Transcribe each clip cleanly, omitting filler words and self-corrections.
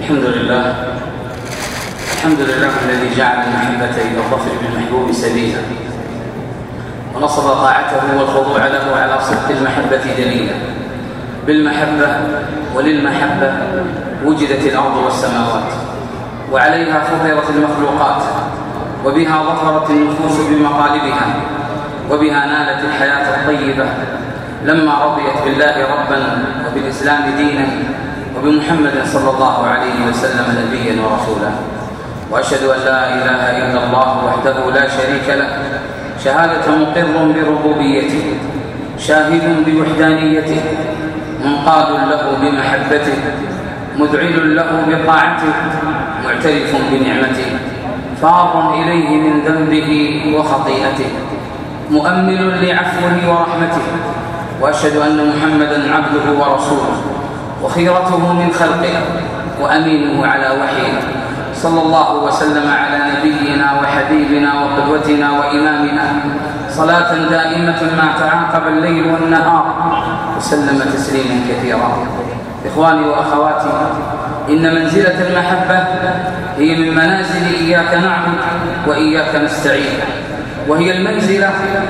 الحمد لله الذي جعل المحبة إلى الظفر بالمحبوب سبيلا، ونصب طاعته والخضوع له على صدق المحبة دليلا. بالمحبة وللمحبة وجدت الأرض والسماوات، وعليها فطرت المخلوقات، وبها ظفرت النفوس بمطالبها، وبها نالت الحياة الطيبة لما رضيت بالله ربا وبالإسلام دينا وبمحمد صلى الله عليه وسلم نبيا ورسولا. وأشهد أن لا إله إلا الله وحده لا شريك له، شهادة مقر بربوبيته، شاهد بوحدانيته، منقاد له بمحبته، مذعن له بطاعته، معترف بنعمته، فار إليه من ذنبه وخطيئته، مؤمل لعفوه ورحمته. وأشهد أن محمدا عبده ورسوله، وخيرته من خلقه، وأمينه على وحيه، صلى الله وسلم على نبينا وحبيبنا وقدوتنا وإمامنا صلاة دائمة ما تعاقب الليل والنهار، وسلم تسليما كثيرا. إخواني وأخواتي، إن منزلة المحبة هي من منازل إياك نعبد وإياك نستعين، وهي المنزلة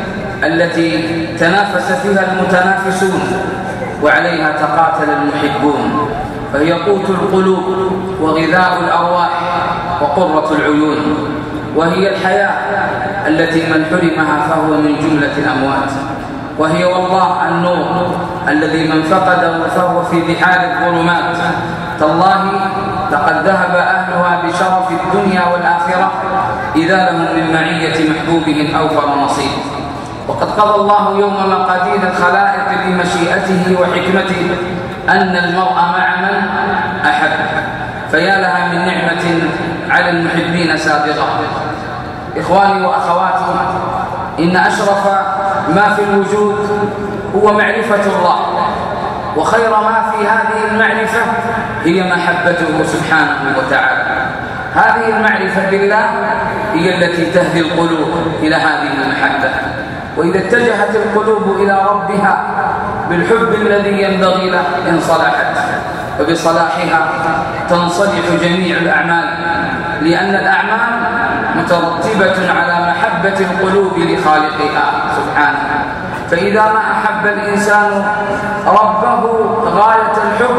التي تنافس فيها المتنافسون وعليها تقاتل المحبون، فهي قوت القلوب وغذاء الأرواح وقرة العيون، وهي الحياة التي من حرمها فهو من جملة الأموات، وهي والله النور الذي من فقده فهو في بحار الظلمات. تالله لقد ذهب أهلها بشرف الدنيا والآخرة إذا لهم من معية محبوبهم أوفر نصيب. وقد قضى الله يوم مقادير الخلائق بمشيئته وحكمته أن المرء مع من أحب، فيا لها من نعمة على المحبين سابقة. إخواني وأخواتي، إن أشرف ما في الوجود هو معرفة الله، وخير ما في هذه المعرفة هي محبته سبحانه وتعالى. هذه المعرفة بالله هي التي تهدي القلوب إلى هذه المحبة، وإذا اتجهت القلوب إلى ربها بالحب الذي ينبغي له انصلحت، وبصلاحها تنصلح جميع الأعمال، لأن الأعمال مترتبة على محبة القلوب لخالقها سبحانه. فإذا ما أحب الإنسان ربه غاية الحب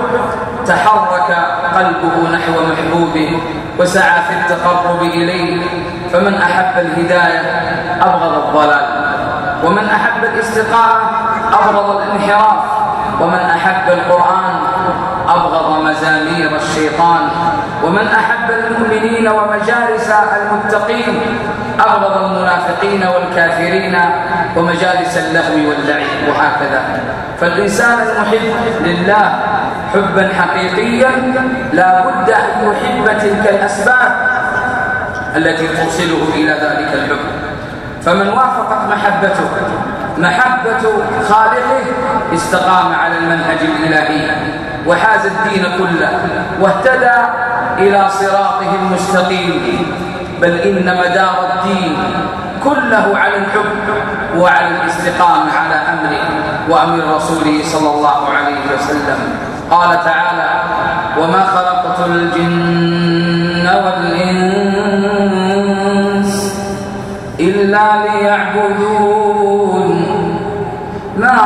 تحرك قلبه نحو محبوبه وسعى في التقرب إليه. فمن أحب الهداية أبغض الضلال، ومن أحب الاستقامة أبغض الانحراف، ومن أحب القرآن أبغض مزامير الشيطان، ومن أحب المؤمنين ومجالس المتقين أبغض المنافقين والكافرين ومجالس اللهو واللعب، وهكذا. فالإنسان المحب لله حبا حقيقيا لا بد أن يحب تلك الأسباب التي توصله إلى ذلك الحب. فمن وافقت محبته محبة خالقه استقام على المنهج الإلهي وحاز الدين كله واهتدى إلى صراطه المستقيم. بل إن مدار الدين كله على الحب وعلى الاستقامة على أمره وأمر رسوله صلى الله عليه وسلم. قال تعالى: وما خلقت الجن والإنس إلا ليعبدون ما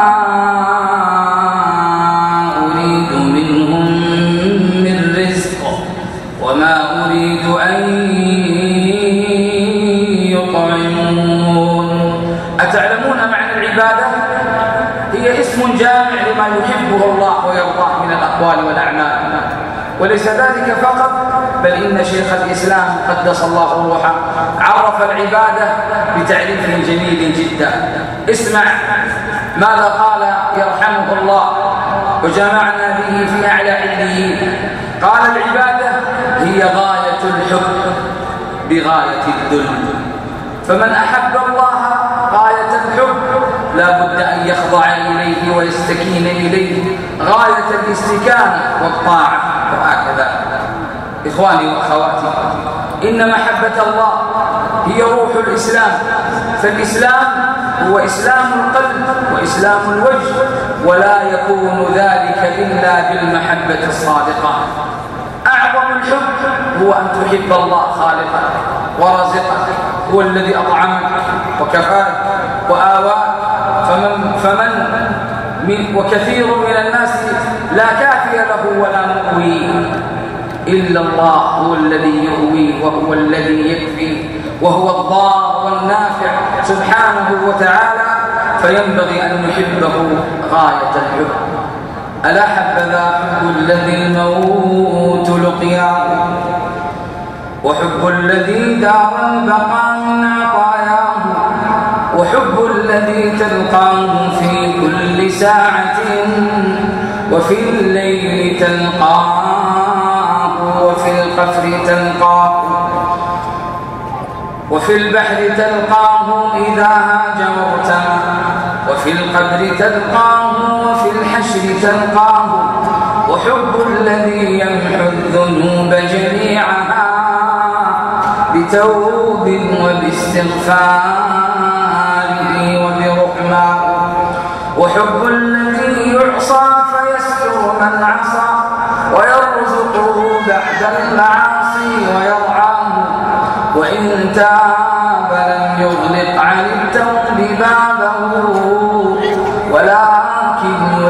أريد منهم من رزق وما أريد أن يطعمون. أتعلمون معنى العبادة؟ هي اسم جامع لما يحبه الله ويرضاه من الأقوال والأعمال. وليس ذلك فقط، بل إن شيخ الإسلام قدس الله روحه عرف العبادة بتعريف جميل جدا. اسمع ماذا قال يرحمه الله وجمعنا به في أعلى عليين. قال: العبادة هي غاية الحب بغاية الذل. فمن أحب الله غاية الحب لا بد أن يخضع إليه ويستكين إليه غاية الاستكانة والطاعة، وهكذا. إخواني وأخواتي، إن محبة الله هي روح الإسلام. فالإسلام هو إسلام القلب وإسلام الوجه، ولا يكون ذلك إلا بالمحبة الصادقة. أعظم الحب هو أن تحب الله خالقك ورازقك، هو الذي أطعمك وكفاك وآواك. وكثير من الناس لا كافي له ولا مؤوي إلا الله، هو الذي يؤوي وهو الذي يكفي وهو الضار والنافع سبحانه وتعالى، فينبغي أن نحبه غاية الحب. ألا حبذا حب الذي الموت لقياه، وحب الذي دار البقاء من عطاياه، وحب الذي تلقاه في كل ساعة، وفي الليل تلقاه، وفي القفر تلقاه، وفي البحر تلقاه إذا هاجرت، وفي القبر تلقاه، وفي الحشر تلقاه، وحب الذي يمحو الذنوب جميعها بتوب وباستغفار وبرحمة، وحب الذي يعصى فيستر من عصى، ويرزقه بعد المعاصي ويرعاه، وإن تاب لم يغلق عن التوب بابه، ولكن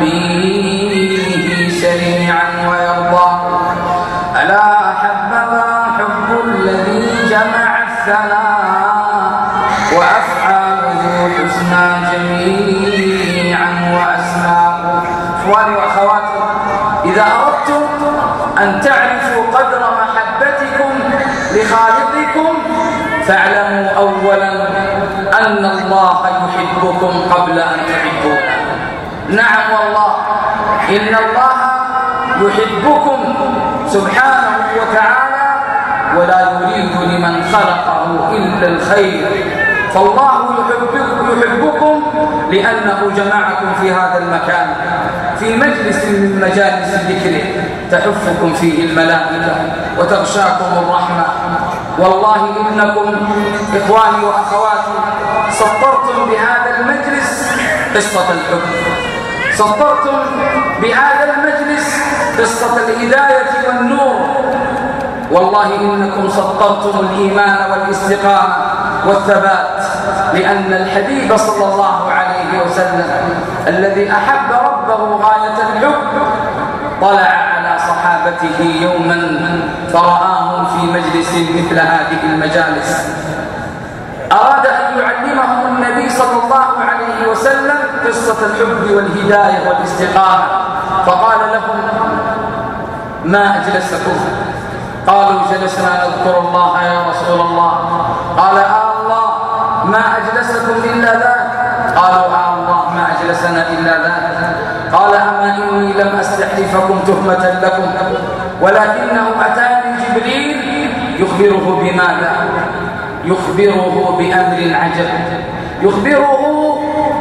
يلبيه سريعا ويرضاه. ألا حبذا حب الذي جمع الثناء وأفعاله الحسنى جميعا وأسماء. إخواني وأخواتي، إذا أردتم أن تعرفوا قدر محبتكم لخالقكم فاعلموا أولا أن الله يحبكم قبل أن تحبوه. نعم والله، إن الله يحبكم سبحانه وتعالى، ولا يريد لمن خلقه إلا الخير. فالله يحبكم لأنه جمعكم في هذا المكان، في مجلس من مجالس ذكره تحفكم فيه الملائكة وتغشاكم الرحمة. والله إنكم إخواني وأخواتي سطرتم بهذا المجلس قصة الحب، سطرتم بهذا المجلس قصة الهداية والنور. والله إنكم سطرتم الإيمان والاستقامة والثبات، لأن الحبيب صلى الله عليه وسلم الذي أحب ربه غاية الحب طلع على صحابته يوما فرآهم في مجلس مثل هذه المجالس، أراد أن يعلمهم النبي صلى الله عليه وسلم قصة الحب والهداية والاستقامة، فقال لهم: ما أجلسكم؟ قالوا: جلسنا نذكر الله يا رسول الله. قال: الله ما أجلسكم إلا ذاك؟ قالوا: الله ما أجلسنا إلا ذاك. قال: أما إني لم أستحلفكم تهمة لكم، ولكنه أتاني جبريل يخبره بماذا؟ يخبره بأمر عجب، يخبره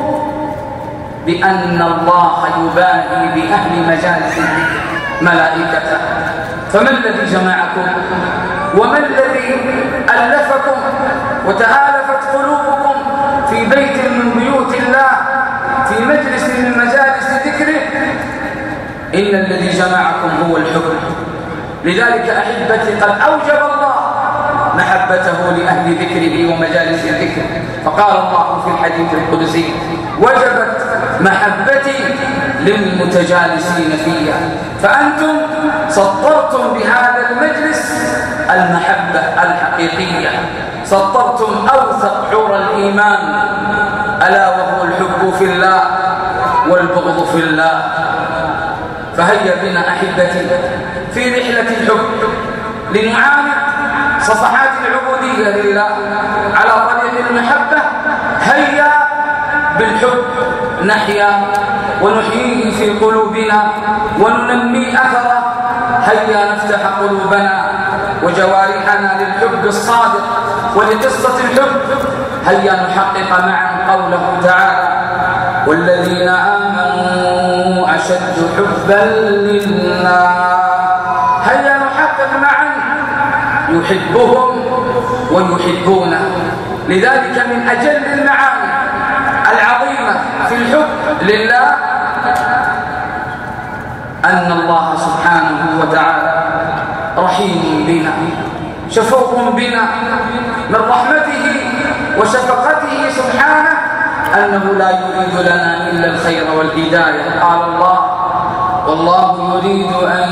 بأن الله يباهي بأهل مجالس ملائكته. فما الذي جمعكم؟ وما الذي ألفكم وتآلفت قلوبكم في بيت من بيوت الله، في مجلس من مجالس ذكره؟ إن الذي جمعكم هو الحب. لذلك أحبتي قد أوجب الله محبته لأهل ذكره ومجالس الذكر، فقال الله في الحديث القدسي: وجبت محبتي للمتجالسين فيها. فأنتم سطرتم بهذا المجلس المحبة الحقيقية، سطرتم أوثق حور الإيمان، ألا وهو الحب في الله والبغض في الله. فهيا بنا أحبتي في رحلة الحب لنعانق صفحات العبودية لله على طريق المحبة. هيا بالحب نحيا ونحييه في قلوبنا وننمي أثره. هيا نفتح قلوبنا وجوارحنا للحب الصادق ولقصة الحب. هيا نحقق معا قوله تعالى: والذين آمنوا أشد حبا لله. هيا نحقق معا يحبهم ويحبونه. لذلك من أجل المعاني العظيمة في الحب لله أن الله سبحانه وتعالى رحيم بنا شفوق بنا، من رحمته وشفقته سبحانه أنه لا يريد لنا إلا الخير والهداية. قال الله: والله يريد أن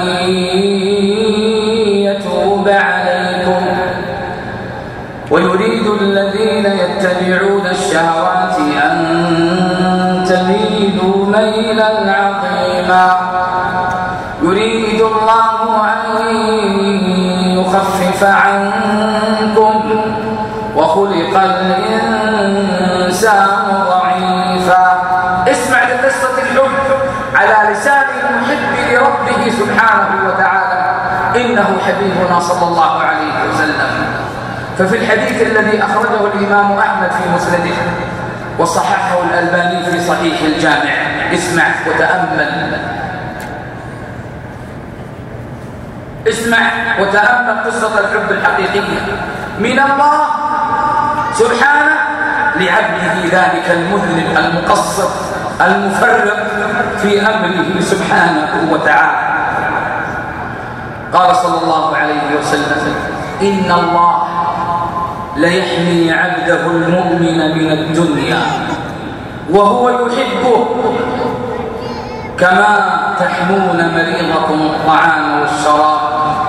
يتوب عليكم ويريد الذين يتبعون الشهوات أن تميلوا ميلا عظيما. يريد الله أن يخفف عنكم وخلق الإنسان ضعيفا. اسمع لقصة الحب على لسان المحب لربه سبحانه وتعالى، إنه حبيبنا صلى الله عليه وسلم. ففي الحديث الذي أخرجه الإمام أحمد في مسنده وصححه الألباني في صحيح الجامع، اسمع وتأمل، اسمع وتأمل قصة الحب الحقيقية من الله سبحانه لعبده ذلك المذنب المقصر المفرط في أمره سبحانه وتعالى. قال صلى الله عليه وسلم: إن الله ليحمي عبده المؤمن من الدنيا وهو يحبه كما تحمون مريضكم الطعام والشراب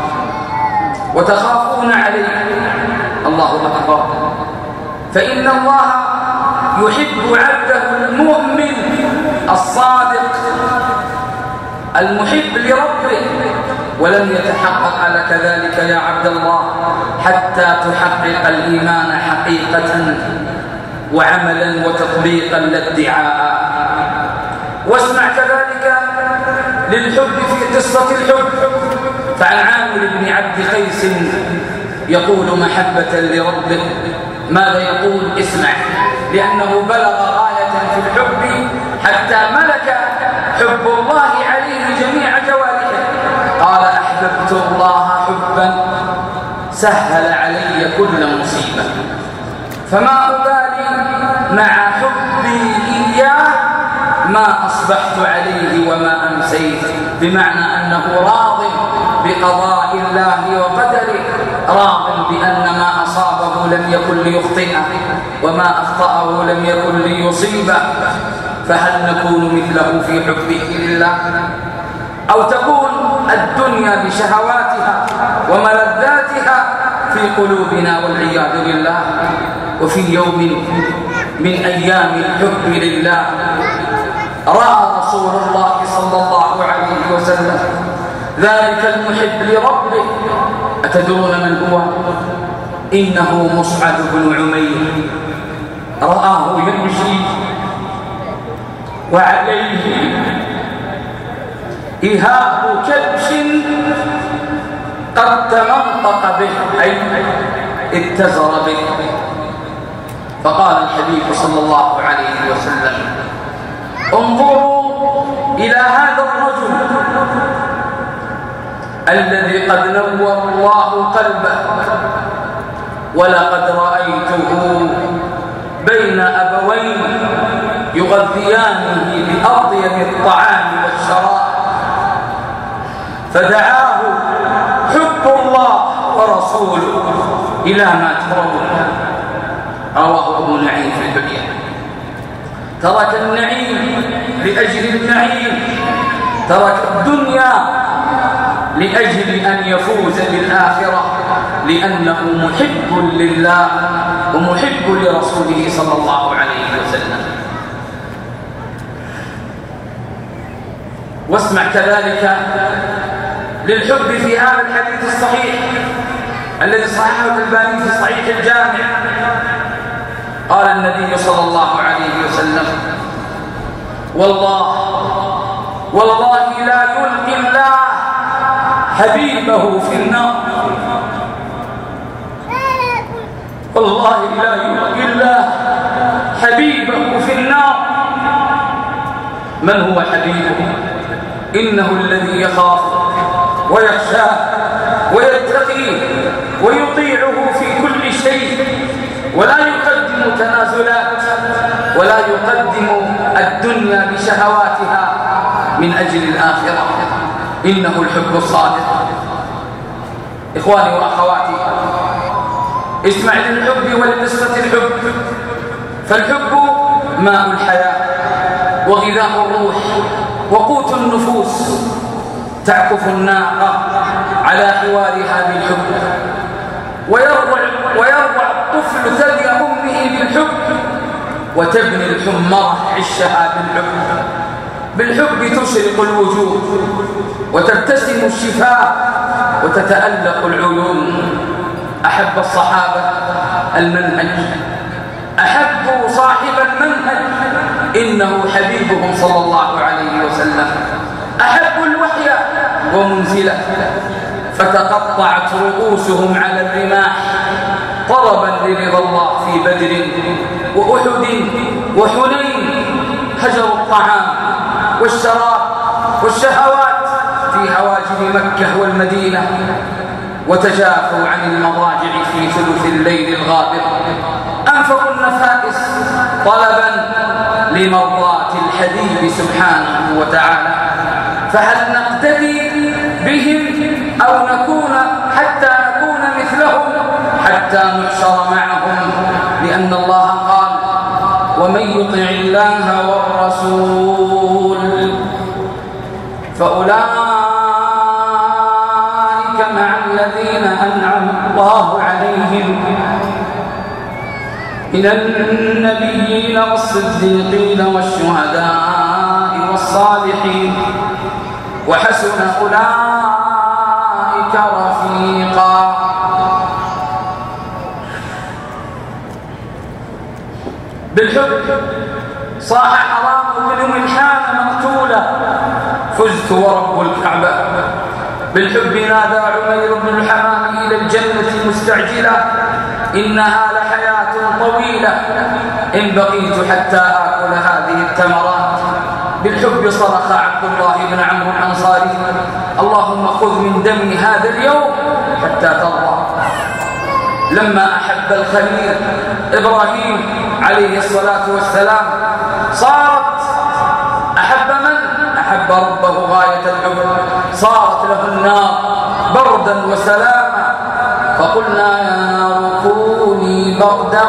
وتخافون عليه. الله أكبر. فإن الله يحب عبده المؤمن الصادق المحب لربه، ولن يتحقق لك ذلك يا عبد الله حتى تحقق الإيمان حقيقة وعملا وتطبيقا لا ادعاء. واسمع كذلك للحب في قصة الحب، فعن عامر بن عبد قيس يقول محبة لربه. ماذا يقول؟ اسمع، لأنه بلغ غاية في الحب حتى ملك حب الله عليه جميع جوارحه. قال: أحببت الله حبا سهل علي كل مصيبة، فما أبالي مع حبي إياه ما أصبحت عليه وما أمسيت. بمعنى أنه راض بقضاء الله وقدره، راض بأن ما أصابه لم يكن ليخطئه وما أخطأه لم يكن ليصيبه. فهل نكون مثله في حبه لله؟ أو تكون الدنيا بشهواتها وملذاتها في قلوبنا والعياذ بالله؟ وفي يوم من أيام الحب لله رأى رسول الله صلى الله عليه وسلم ذلك المحب لربه. أتدرون من هو؟ إنه مصعب بن عمير. رآه يمشي وعليه إهاب كبش قد تمنطق به، أي اتزر به. فقال الحبيب صلى الله عليه وسلم: انظروا إلى هذا الرجل الذي قد نور الله قلبه، ولقد رأيته بين أبوين يغذيانه بأطيب الطعام والشراب، فدعاه حب الله ورسوله إلى ما ترون. رواه أبو نعيم في الدنيا. ترك النعيم لأجل النعيم، ترك الدنيا لأجل أن يفوز بالآخرة، لأنه محب لله ومحب لرسوله صلى الله عليه وسلم. واسمع كذلك للحب في هذا الحديث الصحيح الذي صححه الألباني في صحيح الجامع. قال النبي صلى الله عليه وسلم: والله لا يلقي الله حبيبه في النار. والله لا يلقي الله حبيبه في النار. من هو حبيبه؟ إنه الذي يخاف ويخشاه ويتقيه ويطيعه في كل شيء، ولا يقدم تنازلات، ولا يقدم الدنيا بشهواتها من أجل الآخرة. إنه الحب الصادق. إخواني وأخواتي، اسمع للحب ولقصة الحب، فالحب ماء الحياة وغذاء الروح وقوت النفوس. تعكف الناقة على حوارها بالحب، ويرضع الطفل ثدي أمه بالحب، وتبني الحمرة عشها بالحب. بالحب تشرق الوجوه وتبتسم الشفاه وتتألق العيون. أحب الصحابة المنهج، أحبوا صاحب المنهج إنه حبيبهم صلى الله عليه وسلم. أحبوا الوحي ومنزله، فتقطعت رؤوسهم على الرماح طلبا لرضا الله في بدر وأحد وحنين. هجروا الطعام والشراب والشهوات في هواجر مكة والمدينة، وتجافوا عن المضاجع في ثلث الليل الغابر. أنفقوا النفائس طلبا لمرضاة الحبيب سبحانه وتعالى. فهل نقتدي بهم أو نكون مثلهم حتى نحشر معهم؟ لأن الله قال: ومن يطع الله والرسول فأولئك مع الذين أنعم الله عليهم من النبيين والصديقين والشهداء والصالحين وحسن أولئك رفيقا. بالحب صاح حرام بن ملحان مقتولا: فزت ورب الكعبة. بالحب نادى عمير بن الحمام إلى الجنة مستعجلا: إنها لحياة طويلة إن بقيت حتى آكل هذه التمرات. بالحب صرخ عبد الله بن عمرو الأنصاري: اللهم خذ من دمي هذا اليوم حتى ترضى. لما أحب الخليل إبراهيم عليه الصلاة والسلام صارت أحب ربه غاية الحب، صارت له النار بردا وسلاما. فقلنا يا نار كوني بردا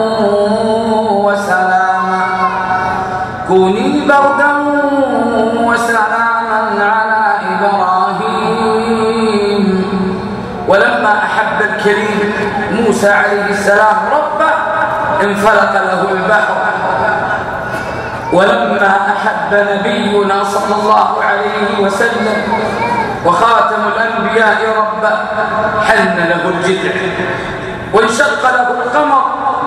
وسلاما، كوني بردا وسلاما على إبراهيم. ولما أحب الكريم موسى عليه السلام ربه انفلق له البحر. ولما أحب نبينا صلى الله عليه وسلم وخاتم الأنبياء ربه حن له الجذع وانشق له القمر.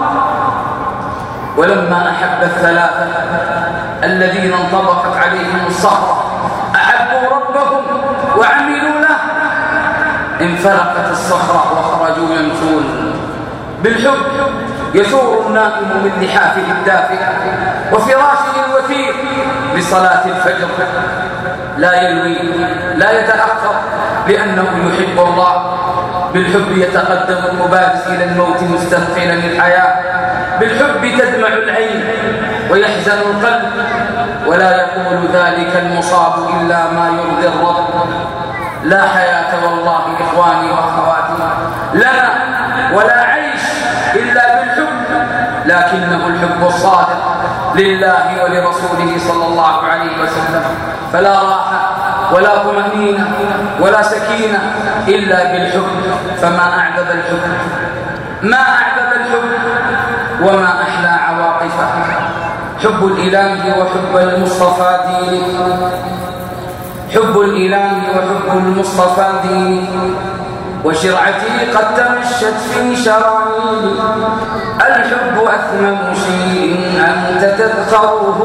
ولما أحب الثلاثة الذين انطبقت عليهم الصخرة أحبوا ربهم وعملوا له انفلقت الصخرة وخرجوا يمشون. بالحب يثور النائم من لحافه الدافئ وفراشه الوثير لصلاة الفجر، لا يلوي لا يتأخر لأنه يحب الله. بالحب يتقدم المبارز إلى الموت مستثقلا الحياة. بالحب تدمع العين ويحزن القلب، ولا يقول ذلك المصاب إلا ما يرضي الرب. لا حياة والله إخواني وأخواتي لنا ولا عيش إلا بالحب، لكنه الحب الصادق لله ولرسوله صلى الله عليه وسلم. فلا راحة ولا طمأنينة ولا سكينة إلا بالحب. فما أعذب الحب، ما أعذب الحب وما أحلى عواقفه. حب الإله وحب المصطفى دين، حب الإله وحب المصطفى دين، وشرعتي قد تمشت في شرايين. الحب أثمن شيء أنت تذكره،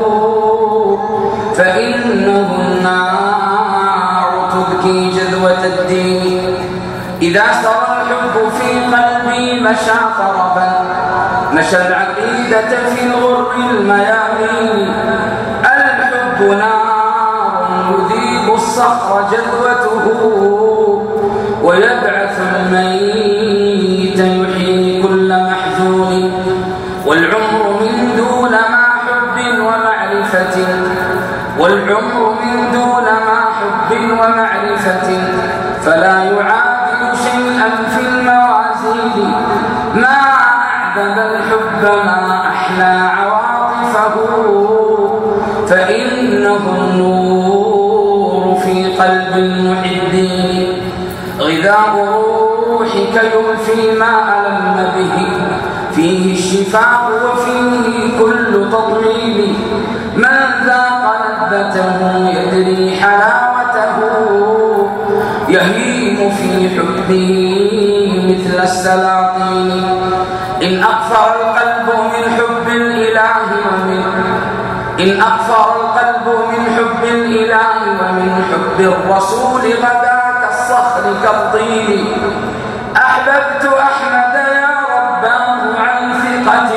فإنه النار تبكي جذوة الدين. إذا سرى الحب في قلبي مشى طربا، مشى العقيدة في الغر الميامين. الحب نار يذيب الصخر جذوته، ويبعث الميت يحيي كل محزون. والعمر من دون ما حب ومعرفة، والعمر من دون ما حب ومعرفة، فلا يعادل شيئا قلب المحبين غذاء روحك يلفي ما ألم به فيه الشفاء وفيه كل تطمين من ذاق لذته يدري حلاوته يهيم في حبه مثل السلاطين إن أقفر القلب من حب الإله إن أقفر القلب من حب الإله ومن حب الرسول غدا كالصخر كالطين أحببت أحمد يا رباه عن ثقة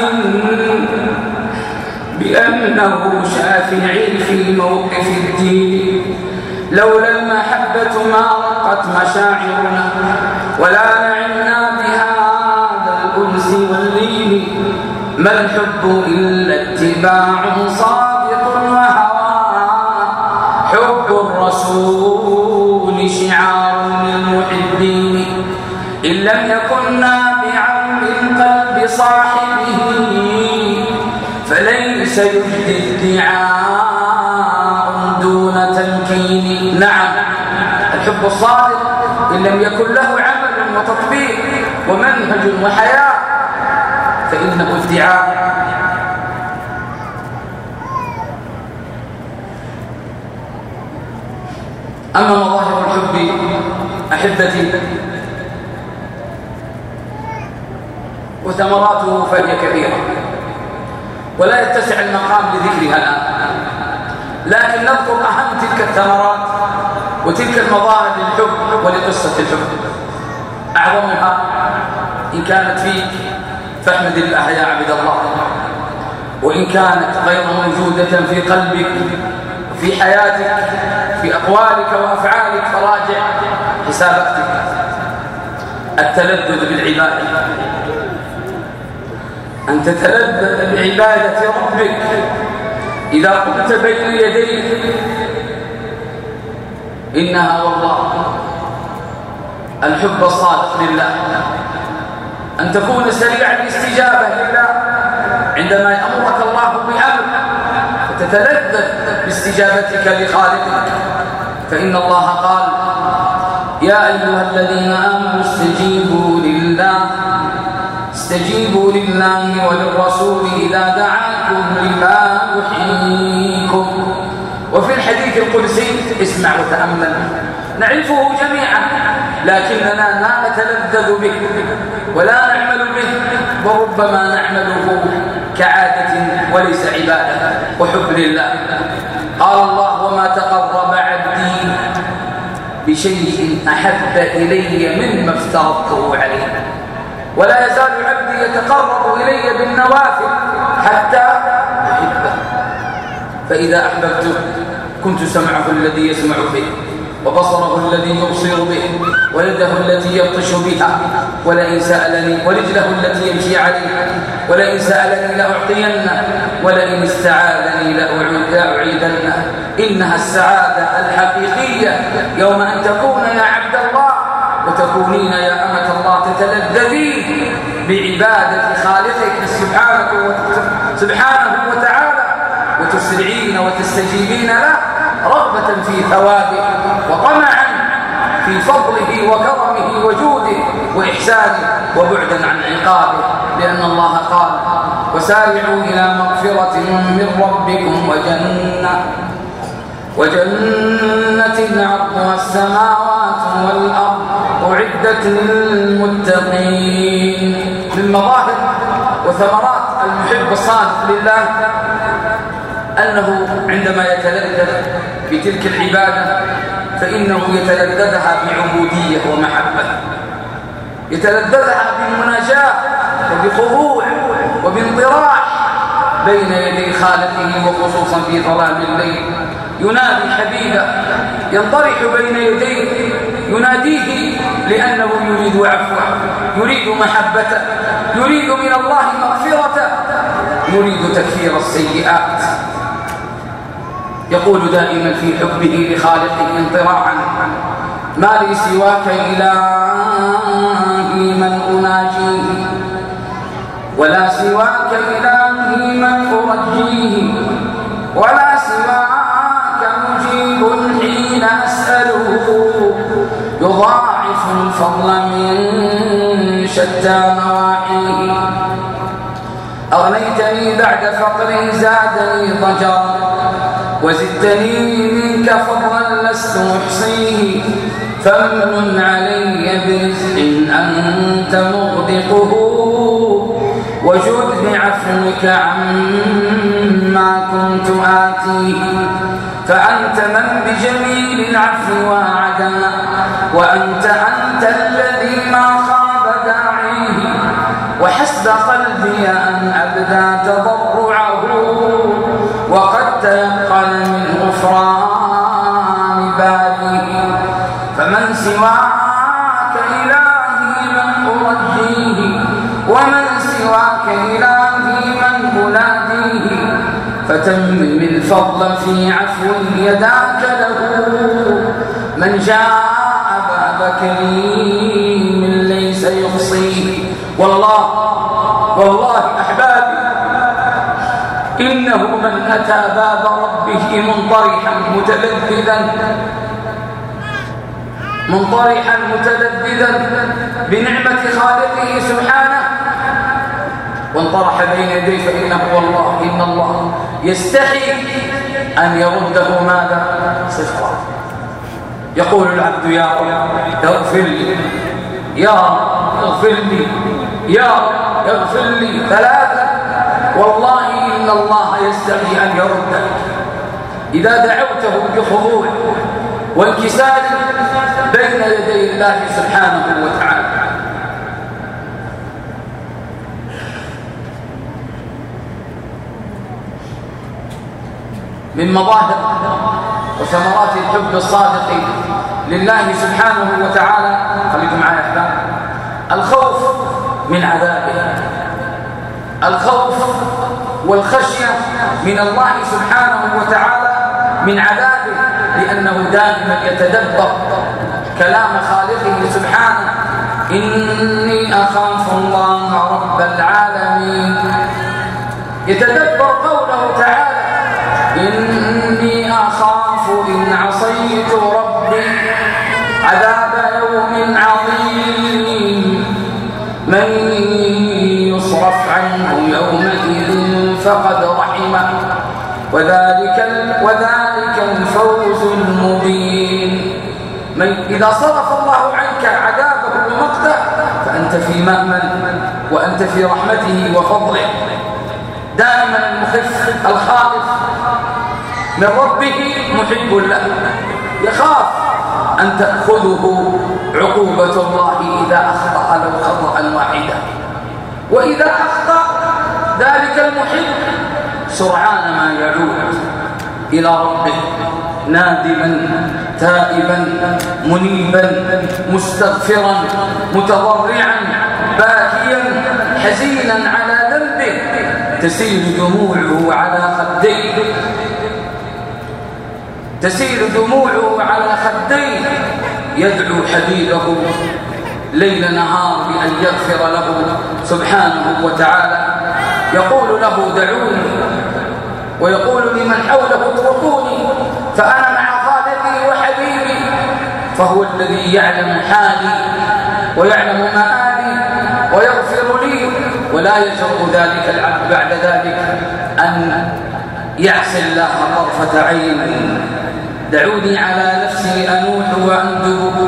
بأنه شافعي في موقف الدين لولا المحبة ما رقت مشاعرنا ولا نعمنا بهذا الأنس واللين ما الحب إلا اتباع صادق وهوى حب الرسول شعار للمحبين إن لم يكن نابعا من قلب صاحبه فليس يجدي ادعاء دون تمكين. نعم الحب الصادق إن لم يكن له عمل وتطبيق ومنهج وحياة فإنه ادعاء. أما مظاهر الحب أحبتي وثمراته فهي كثيرة ولا يتسع المقام لذكرها الآن، لكن نذكر أهم تلك الثمرات وتلك المظاهر للحب ولقصة الحب. أعظمها إن كانت فيك فاحمد الله يا عبد الله، وإن كانت غير موجودة في قلبك وفي حياتك في أقوالك وأفعالك فراجع حساباتك. التلذذ بالعبادة، أن تتلذذ بعبادة ربك إذا قمت بين يديه إنها والله الحب الصادق لله، أن تكون سريع الاستجابة لله عندما يأمرك الله بأمر فتتلذذ باستجابتك لخالقك، فإن الله قال يا أيها الذين آمنوا استجيبوا لله وللرسول إذا دعاكم لما يحييكم. وفي الحديث القدسي اسمع وتأمل نعرفه جميعا لكننا لا نتلذذ به ولا نعمل به، وربما نعمله كعادة وليس عبادة وحب لله. قال الله وما تقرب عبدي بشيء أحب إلي مما افترضته عليه، ولا يزال عبدي يتقرب إلي بالنوافل حتى أحبه، فإذا أحببته كنت سمعه الذي يسمع به وبصره الذي يبصر به ويده التي يبطش بها ولئن سألني ورجله التي يمشي عليها ولئن سألني لأعطينه ولئن استعاذني لأعيذنه. إنها السعادة الحقيقية يوم أن تكون يا عبد الله وتكونين يا أمة الله تتلذذين بعبادة خالقك سبحانه وتعالى وتسرعين وتستجيبين له رغبة في ثوابه وطمعا في فضله وكرمه وجوده وإحسانه وبعدا عن عقابه، لأن الله قال وسارعوا إلى مغفرة من ربكم وجنة عرضها السماوات والأرض أعدت للمتقين. من مظاهر وثمرات المحب الصادق لله أنه عندما يتلذذ بتلك العبادة فإنه يتلذذها بعبودية ومحبة، يتلذذها بمناجاة وبخضوع وبانطراح بين يدي خالقه، وخصوصا في ظلام الليل ينادي حبيبه ينطرح بين يديه يناديه لأنه يريد عفوه، يريد محبته، يريد من الله مغفرته، يريد تكفير السيئات. يقول دائما في حبه لخالقه انطراحا ما لي سواك إلهي من أناجيه ولا سواك إلهي من أرجيه ولا سواك مجيب حين أسأله الفضل من شتى نواحيه. أغنيتني بعد فقر زادني ضجرا وزدتني منك فضلا لست أحصيه. فمن علي برزق أنت مغدقه وجد بعفوك عما كنت آتيه. فأنت من بجميل العفو وعدا وأنت الذي ما خاب داعيه. وحسب قلبي أن أبدى تضرعه وقد تيقن من غفران باريه. فمن سواك إلهي من أرجيه ومن سواك إلهي من أناديه. فتمم الفضل في عفو يداك له من جاء باب كريم ليس يحصيه. والله أحبابي إنه من أتى باب ربه منطرحا متلذذا بنعمة خالقه سبحانه وانطرح بين يديه فإنه والله إن الله يستحي أن يرده ماذا؟ صفرا. يقول العبد يا رب اغفر لي، يا رب اغفر لي، يا رب اغفر لي ثلاثة. والله إن الله يستحي أن يردك إذا دعوته بخضوع وانكسار بين يدي الله سبحانه وتعالى. من مظاهر وثمرات الحب الصادق لله سبحانه وتعالى، خليكم معي يا احباب، الخوف من عذابه، الخوف والخشية من الله سبحانه وتعالى من عذابه، لأنه دائما يتدبر كلام خالقه سبحانه: إني أخاف الله رب العالمين. يتدبر قوله تعالى: إني أخاف إن عصيت ربي عذاب يوم عظيم من يصرف عنه يومئذ فقد رحمه وذلك الفوز المبين. إذا صرف الله عنك عذابه ومقته فأنت في مأمن وأنت في رحمته وفضله. دائما المخف الخائف من ربه محب له، يخاف أن تأخذه عقوبة الله إذا أخطأ لو خطأ واحدا. وإذا أخطأ ذلك المحب سرعان ما يعود إلى ربه نادما تائبا منيبا مستغفرا متضرعا باكيا حزينا على ذنبه تسيل دموعه على خديه يدعو حبيبه ليل نهار بأن يغفر له سبحانه وتعالى. يقول له: دعوني، ويقول لمن حوله: اتركوني فأنا مع خالقي وحبيبي. فهو الذي يعلم حالي ويعلم مآلي ويغفر لي، ولا يجرؤ ذلك العبد بعد ذلك أن يعصي الله طرفة عين. دعوني على نفسي أنوح وأندب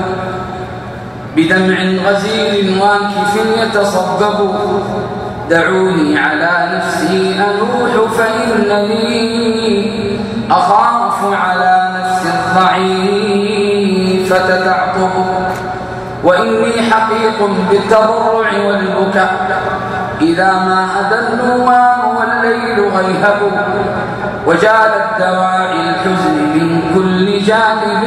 بدمع غزير واكف يتصبب. دعوني على نفسي أنوح فإنني أخاف على نفسي الضعيفة تعطب. وإني حقيق بالتضرع والبكاء إذا ما أدى النوام والليل غيهب. وجالت دواعي الحزن من كل جانب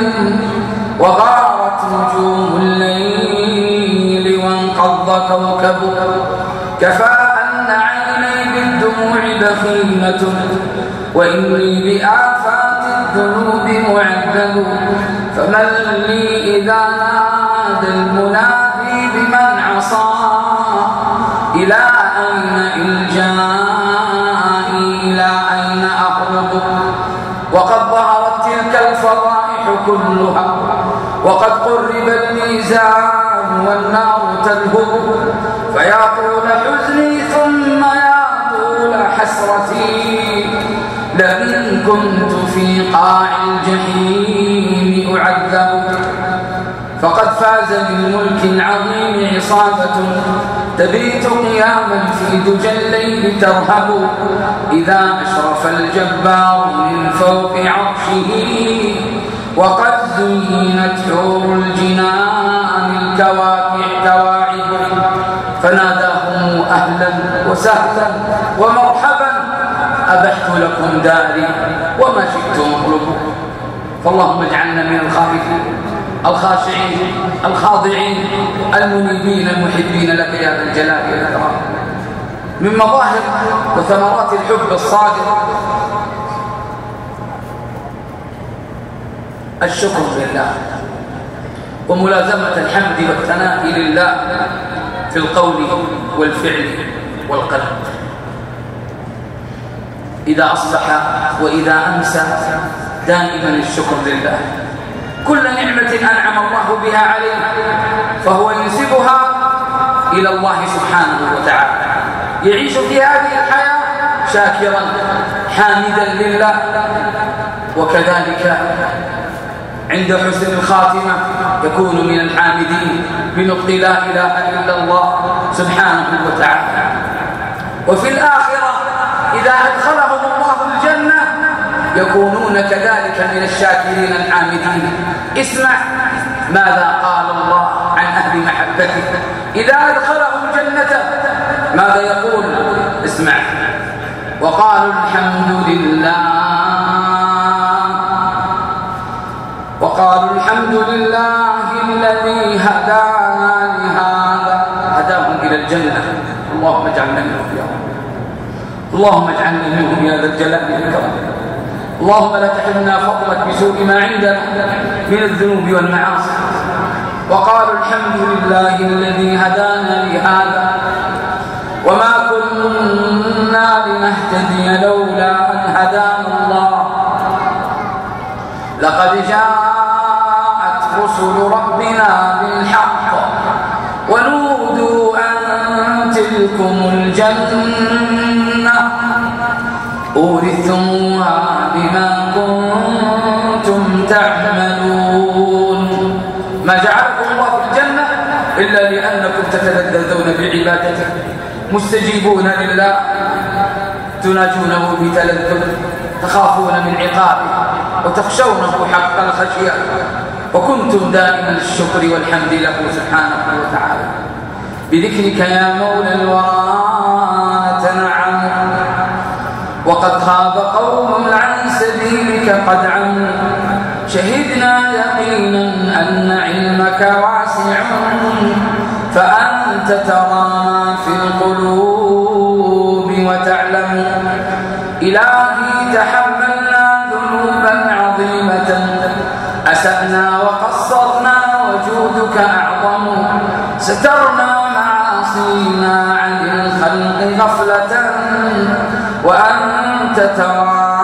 وغارت نجوم الليل وانقض كوكب. كفى أن عيني بالدموع بخيمة وإني بآفات الذنوب معذب. فمن لي إذا نادى المنادي بمن عصى إلى أين إلجائي إلى أين أهرب. وقد ظهرت تلك الفضائح كلها وقد قرب الميزان والنار تلهب فيا طول حزني ثم يا طول حسرتي لئن كنت في قاع الجحيم أعذب فقد فاز بالملك العظيم عصابة تبيت قياما في دجى الليل ترهب إذا أشرف الجبار من فوق عرشه وقد زينت حور الجنان الكواكب فناداهم أهلا وسهلا ومرحبا أبحت لكم داري وما شئتم اطلبوا فاللهم اجعلنا من الخائفين الخاشعين الخاضعين المنيبين المحبين لك يا ذا الجلال والإكرام. من مظاهر وثمرات الحب الصادق الشكر لله وملازمة الحمد والثناء لله في القول والفعل والقلب إذا أصبح وإذا أمسى دائما الشكر لله. كل نعمة أنعم الله بها عليه فهو ينسبها إلى الله سبحانه وتعالى يعيش في هذه الحياة شاكرا حامدا لله وكذلك عند حسن الخاتمة يكون من الحامدين بنطق لا إله إلا الله سبحانه وتعالى. وفي الآخرة إذا أدخلهم الله الجنة يكونون كذلك من الشاكرين الحامدين. اسمع ماذا قال الله عن أهل محبته إذا أدخلهم الجنة ماذا يقول؟ اسمع وقالوا الحمد لله الذي هدانا لهذا هداهم إلى الجنة. اللهم اجعلنا منهم يا رب اللهم اجعلنا منهم يا ذا الجلال والإكرام. اللهم لا تحرمنا فضلك بسوء ما عندنا من الذنوب والمعاصي. وقالوا الحمد لله الذي هدانا لهذا وما كنا لنهتدي لولا أن هدانا الله لقد جاءت رسل ربنا بالحق ونودوا أن تلكم الجنة أورثتموها بما كنتم تعملون. ما جعلكم الله في الجنة إلا لأنكم تتلذذون بعبادته مستجيبون لله تناجونه بتلذذ تخافون من عقابه وتخشونه حق الخشية وكنتم دائما الشكر والحمد له سبحانه وتعالى. بذكرك يا مولى الورى تنعم وقد خاب قوم عن سبيلك قد عموا شهدنا يقينا أن علمك واسع فأنت ترى ما في القلوب وتعلم. إلهي تحملنا ذنوبا عظيمة أسأنا وقصرنا وجودك أعظم سترنا معاصينا عن الخلق غفلة وأنت ترى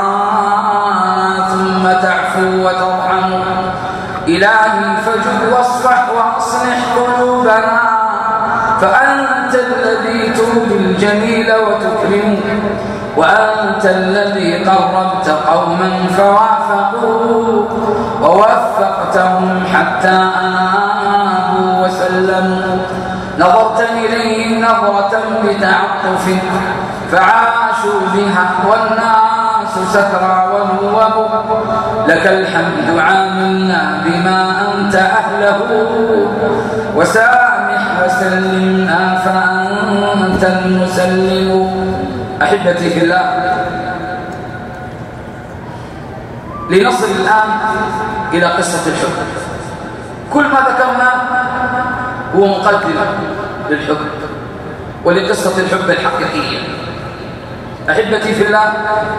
ثم تعفو وترحم. إلهي فجد واصفح وأصلح قلوبنا فأنت الذي تهدي الجميل وتكرم وأنت الذي قربت قوما فوافقوا ووفقتهم حتى أنابوا وسلموا. نظرت إليهم نظرة بتعطف فعاشوا بها والناس سكرى ونوبوا لك الحمد عاملنا بما أنت أهله وسامح وسلمنا فأنت المسلم. أحبتي في الله لنصل الآن إلى قصة الحب. كل ما ذكرنا هو مقدمة للحب ولقصة الحب الحقيقية. أحبتي في الله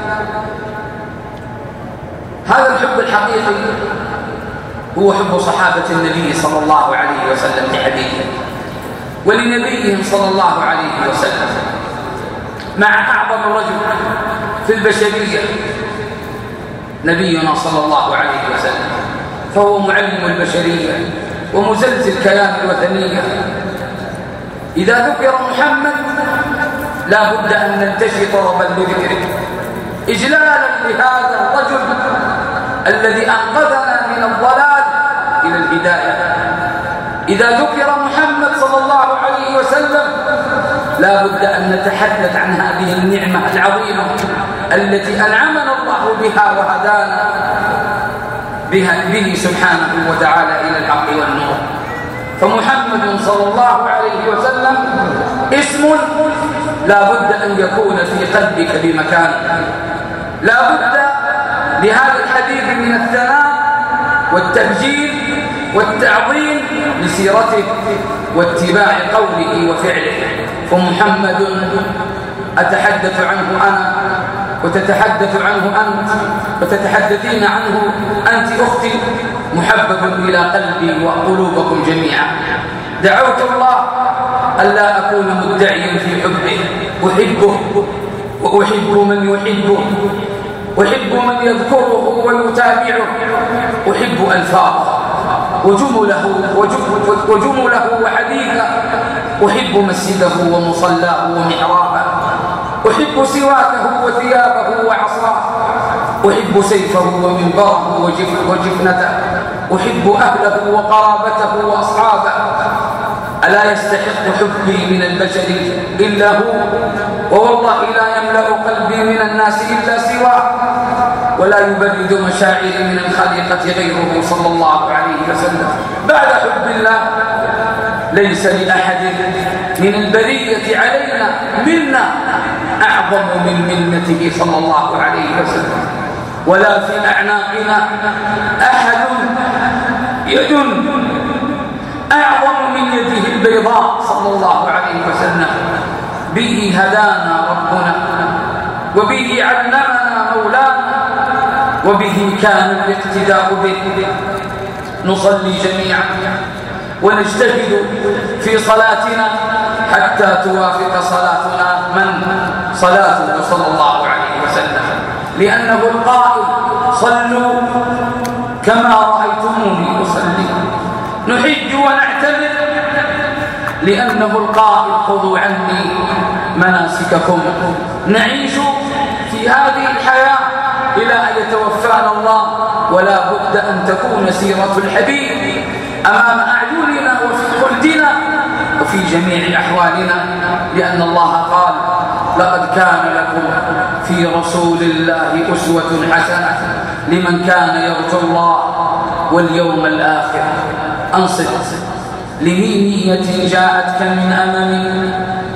هذا الحب الحقيقي هو حب صحابة النبي صلى الله عليه وسلم لحبيبه ولنبيهم صلى الله عليه وسلم مع أعظم رجل في البشرية نبينا صلى الله عليه وسلم فهو معلم البشرية ومزلزل كيان الوثنية. إذا ذكر محمد لا بد أن ننتشي طربا لذكره إجلالا لهذا الرجل الذي أنقذنا من الضلال إلى الهداية. إذا ذكر محمد صلى الله عليه وسلم لا بد أن نتحدث عن هذه النعمة العظيمة التي أنعمنا الله بها وهدانا به سبحانه وتعالى إلى الحق والنور. فمحمد صلى الله عليه وسلم اسم لا بد أن يكون في قلبك بمكان. لا بد لهذا الحديث من الثناء والتبجيل والتعظيم لسيرته واتباع قوله وفعله. فمحمد أتحدث عنه أنا وتتحدث عنه أنت وتتحدثين عنه أنت أختي، محبب إلى قلبي وقلوبكم جميعا. دعوت الله ألا أكون مدعيا في حبه، أحبه وأحب من يحبه، أحب من يذكره ويتابعه، أحب ألفاظه وجمله وحديثه، أحب مسجده ومصلاه ومحرابه، أحب سواكه وثيابه وعصاه، أحب سيفه ومنبره وجفنته، أحب أهله وقرابته وأصحابه. ألا يستحق حبي من البشر إلا هو، ووالله لا يملأ قلبي من الناس إلا سواه، ولا يبرد مشاعري من الخليقة غيره صلى الله عليه وسلم. بعد حب الله ليس لأحد من البرية علينا منا أعظم من منته صلى الله عليه وسلم، ولا في أعناقنا أحد يد أعظم من يده البيضاء صلى الله عليه وسلم. به هدانا ربنا، وبه علمنا مولانا، وبه كان الاقتداء به. نصلي جميعا ونجتهد في صلاتنا حتى توافق صلاتنا من صلاته صلى الله عليه وسلم، لأنه القائل صلوا كما رأيتموني أصلي. نحج ونعتمر لأنه القائل خذوا عني مناسككم. نعيش في هذه الحياة إلى أن يتوفانا الله، ولا بد أن تكون سيرة الحبيب أمام أعيننا وفي خلدنا وفي جميع أحوالنا، لأن الله قال لقد كان لكم في رسول الله أسوة حسنة لمن كان يرجو الله واليوم الآخر. أنصت لميمية جاءتك من أمم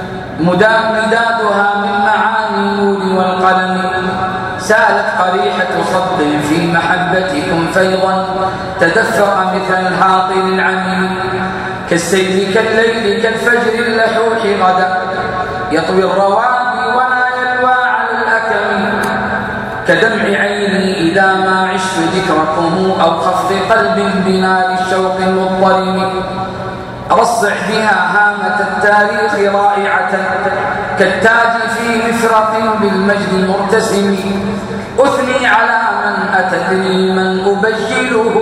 مدادها من معاني النور والقلم، سالت قريحة صد في محبتكم فيضا تدفق مثل الهاطل العميم، كالسيل كالليل كالفجر اللحوح غدا يطوي الروابي ولا يلوى على الأكم، كدمع عيني إذا ما عشت ذكركم أو خفض قلب بنار الشوق المضطرم، رصع بها هامة التاريخ رائعة كالتاج في مفرق بالمجد مرتسم، أثني على من أتدري من أبجله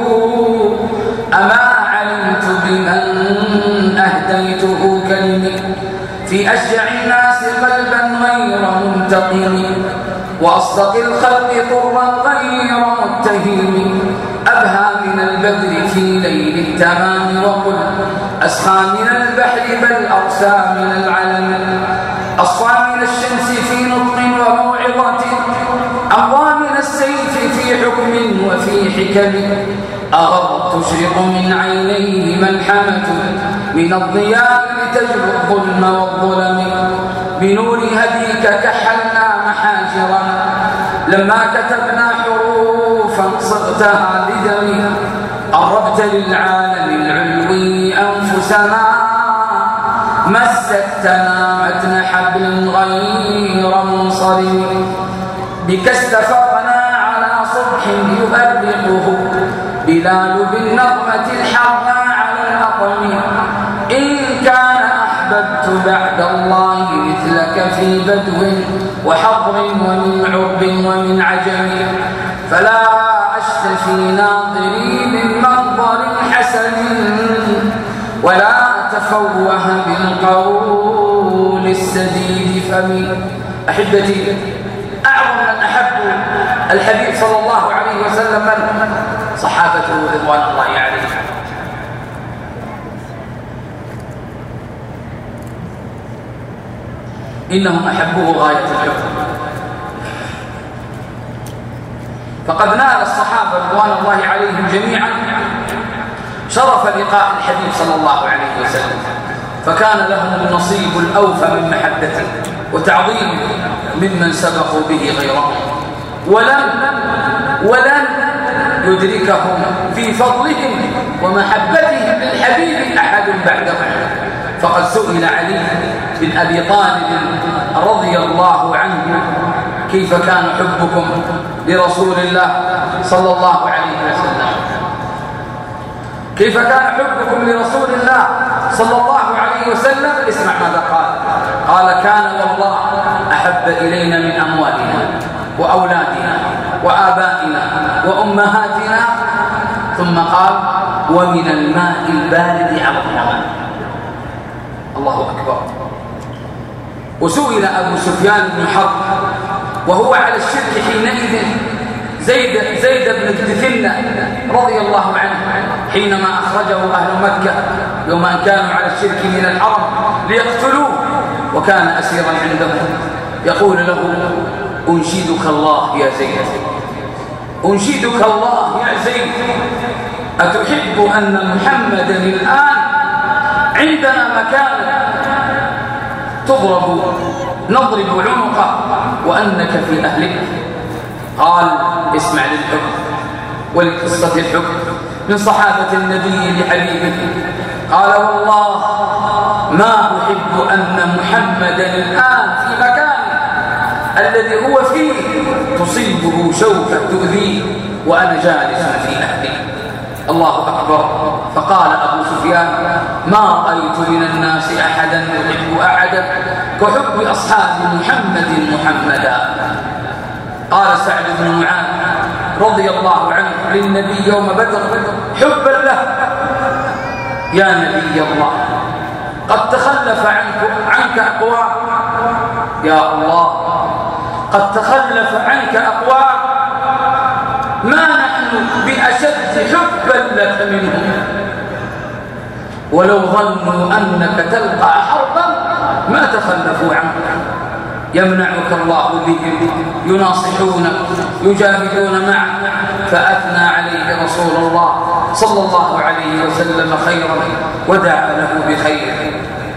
أما علمت بمن أهديته كلمي، في أشجع الناس قلبا غير منتقم وأصدق الخلق طرا غير متهم، أبهى من البدر في ليل التمام وقل أسخى من البحر بل أرسى من العلم، أصفى من الشمس في نطق وموعظة أقوى من السيف في حكم وفي حكم، أغر تشرق من عينيه ملحمة من الضياء لتجلو الظلم والظلم، بنور هديك كحلنا محاجرنا لما كتبنا حروفا صغتها لدمي، قربت للعالم العلوي أنفسنا مستنا متن حبل غير منصرم، بك استفقنا على صبح يبرقه بلال بالنغمة الحرى على الأطم، إن كان أحببت بعد الله مثلك في بدو وحضر ومن عرب ومن عجم، فلا أشتفي ناظري من منظر حسن ولا تفوه بالقول السديد فمن. أحبتي، أعظم من أحب الحبيب صلى الله عليه وسلم من؟ صحابته رضوان الله عليهم. إنهم أحبوه غاية الحب. فقد نال الصحابة رضوان الله عليهم جميعا شرف لقاء الحبيب صلى الله عليه وسلم، فكان لهم النصيب الأوفى من محبته وتعظيمه ممن سبقوا به غيرهم، ولن يدركهم في فضلهم ومحبتهم للحبيب أحد بعدهم. فقد سئل علي بن أبي طالب رضي الله عنه: كيف كان حبكم لرسول الله صلى الله عليه وسلم؟ كيف كان حبكم لرسول الله صلى الله عليه وسلم؟ اسمع ماذا قال. قال: كان والله أحب إلينا من أموالنا وأولادنا وآبائنا وأمهاتنا، ثم قال: ومن الماء البارد على الرماد. الله أكبر. وسئل أبو سفيان بن حرب وهو على الشرك حينئذ زيد بن الدثنة رضي الله عنه، حينما أخرجه أهل مكة يوم أن كانوا على الشرك من الحرم ليقتلوه وكان أسيرا عندهم، يقول له: أنشدك الله يا زيد، أنشدك الله يا زيد، أتحب أن محمدا الآن عندنا مكانا نضرب عنقه وأنك في أهلك؟ قال: اسمع للحب ولقصة الحب من صحابة النبي لحبيبه. قال: والله ما أحب أن محمدا الآن في مكان الذي هو فيه تصيبه شوكة تؤذيه وأنا جالس في أهلي. الله أكبر. فقال أبو سفيان: ما رأيت من الناس أحدا يحب أحدا كحب أصحاب محمدا. قال سعد بن معاذ رضي الله عنه للنبي يوم بدر حبا له: يا نبي الله، قد تخلف عنك أقوام، يا الله قد تخلف عنك أقوام ما نحن بأشد حبا لك منهم، ولو ظنوا أنك تلقى حربا ما تخلفوا عنك، يمنعك الله بهم، يناصحونك، يجاهدون معك. فأثنى عليه رسول الله صلى الله عليه وسلم خيرا ودعا له بخير.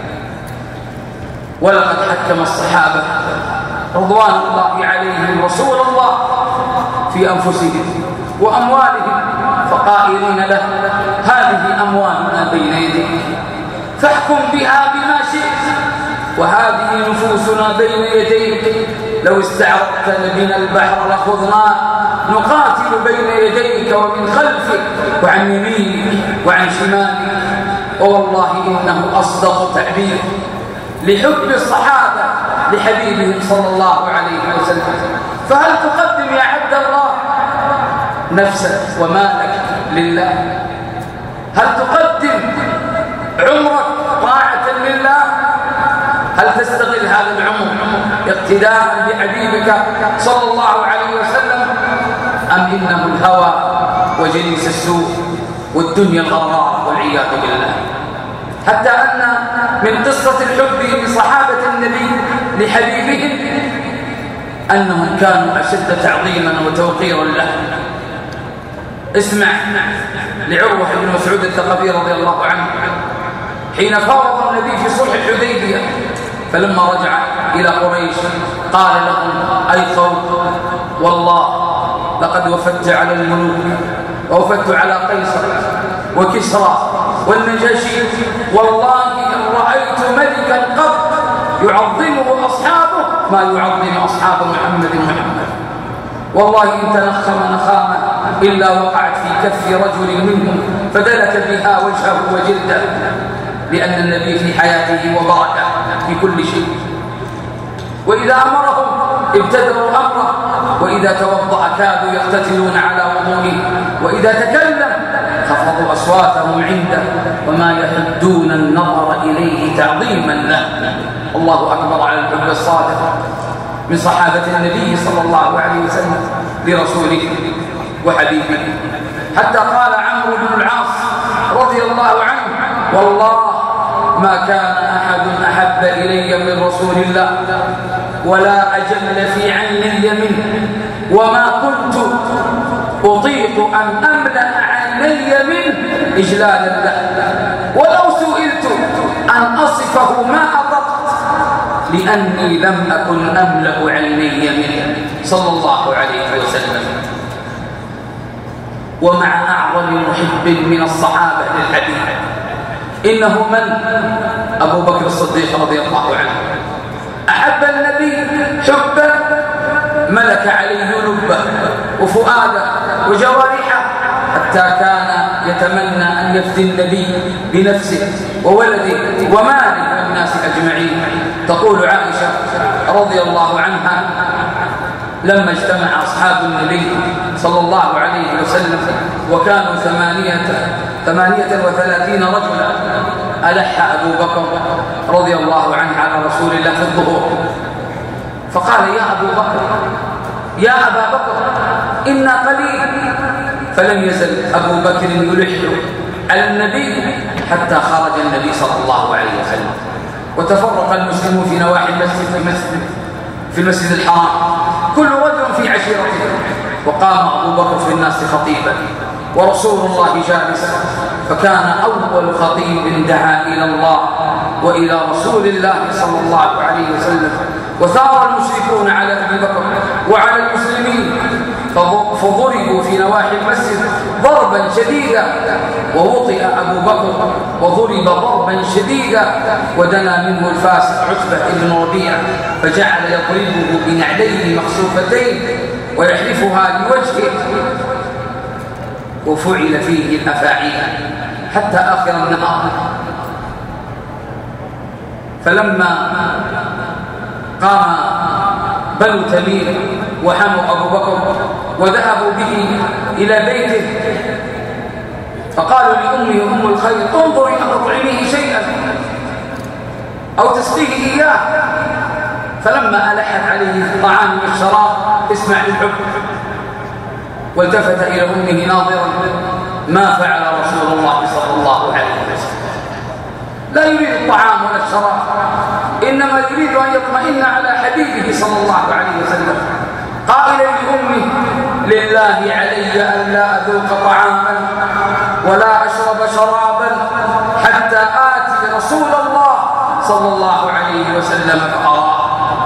ولقد حكم الصحابة رضوان الله عليهم رسول الله في أنفسهم وأموالهم، فقائلين له: هذه أموالنا بين يديك فاحكم بها بما شئت، وهذه نفوسنا بين يديك، لو استعرضت بنا البحر لخضناه، نقاتل بين يديك ومن خلفك وعن يمينك وعن شمالك. ووالله إنه أصدق تعبير لحب الصحابة لحبيبهم صلى الله عليه وسلم. فهل تقدم يا عبد الله نفسك ومالك لله؟ هل تقدم عمرك طاعة لله؟ هل تستغل هذا العمر اقتداء بحبيبك صلى الله عليه وسلم، أم إنه الهوى وجليس السوء والدنيا الغراء والعياذ بالله؟ حتى أن من قصة الحب لصحابة النبي لحبيبهم أنهم كانوا أشد تعظيما وتوقيرا له. اسمع لعروة بن مسعود الثقفي رضي الله عنه حين فاوض النبي في صلح الحديبية، فلما رجع إلى قريش قال لهم: أي قوم، والله لقد وفدت على الملوك ووفدت على قيصر وكسرى والنجاشي، والله إن رأيت ملكا قط يعظمه أصحابه ما يعظم أصحاب محمد. والله إن تنخم نخامة إلا وقعت في كف رجل منهم فدلك بها وجهه وجلده، لأن النبي في حياته وبركة في كل شيء. وإذا أمرهم ابتدروا أمره، وإذا توضأ كادوا يقتتلون على وضوئه، وإذا تكلم خفضوا أصواتهم عنده وما يحدون النظر إليه تعظيما له. الله أكبر على الحب الصادق من صحابة النبي صلى الله عليه وسلم لرسوله وحبيبه، حتى قال عمرو بن العاص رضي الله عنه: والله ما كان أحد أحب إلي من رسول الله ولا أجل في عيني منه، وما كنت أطيق أن أملأ عيني منه إجلالا له، ولو سئلت أن أصفه ما أطقت، لأني لم أكن أملأ عيني منه صلى الله عليه وسلم. ومع أعظم محب من الصحابة للحبيب إنه من؟ أبو بكر الصديق رضي الله عنه. أحب النبي حبا ملك عليه لبه وفؤاده وجوارحه، حتى كان يتمنى أن يفدي النبي بنفسه وولده وماله والناس أجمعين. تقول عائشة رضي الله عنها: لما اجتمع أصحاب النبي صلى الله عليه وسلم وكانوا 38 رجلا، ألح أبو بكر رضي الله عنه على رسول الله في الظهور، فقال: يا أبو بكر، يا أبا بكر، إنا قليل. فلم يزل أبو بكر يلح على النبي حتى خرج النبي صلى الله عليه وسلم، وتفرق المسلمون في نواحي المسجد في المسجد الحرام، كل رجل في عشيرته، وقام أبو بكر في الناس خطيبا ورسول الله جالسا، فكان أول خطيب دعا إلى الله وإلى رسول الله صلى الله عليه وسلم. وثار المشركون على أبي بكر وعلى المسلمين، فضربوا في نواحي المسجد ضربا شديدا، ووطئ أبو بكر وضرب ضربا شديدا، ودنا منه الفاسق عتبة بن ربيعة فجعل يضربه بنعليه مخسوفتين ويحرفها لوجهه، وفعل فيه الأفاعيل حتى آخر النهار. فلما قام بنو تميم وحموا أبو بكر وذهبوا به إلى بيته، فقالوا لأمه أم الخير: انظري أن تطعميه شيئا أو تسقيه إياه. فلما ألحت عليه الطعام والشراب: اسمع للحب. والتفت إلى أمه ناظرا: ما فعل رسول الله صلى الله عليه وسلم؟ لا يريد الطعام ولا الشراب، إنما يريد أن يطمئن على حبيبه صلى الله عليه وسلم. قائلا لأمه: لله علي أن لا أذوق طعاما ولا أشرب شرابا حتى آتي رسول الله صلى الله عليه وسلم فأراه.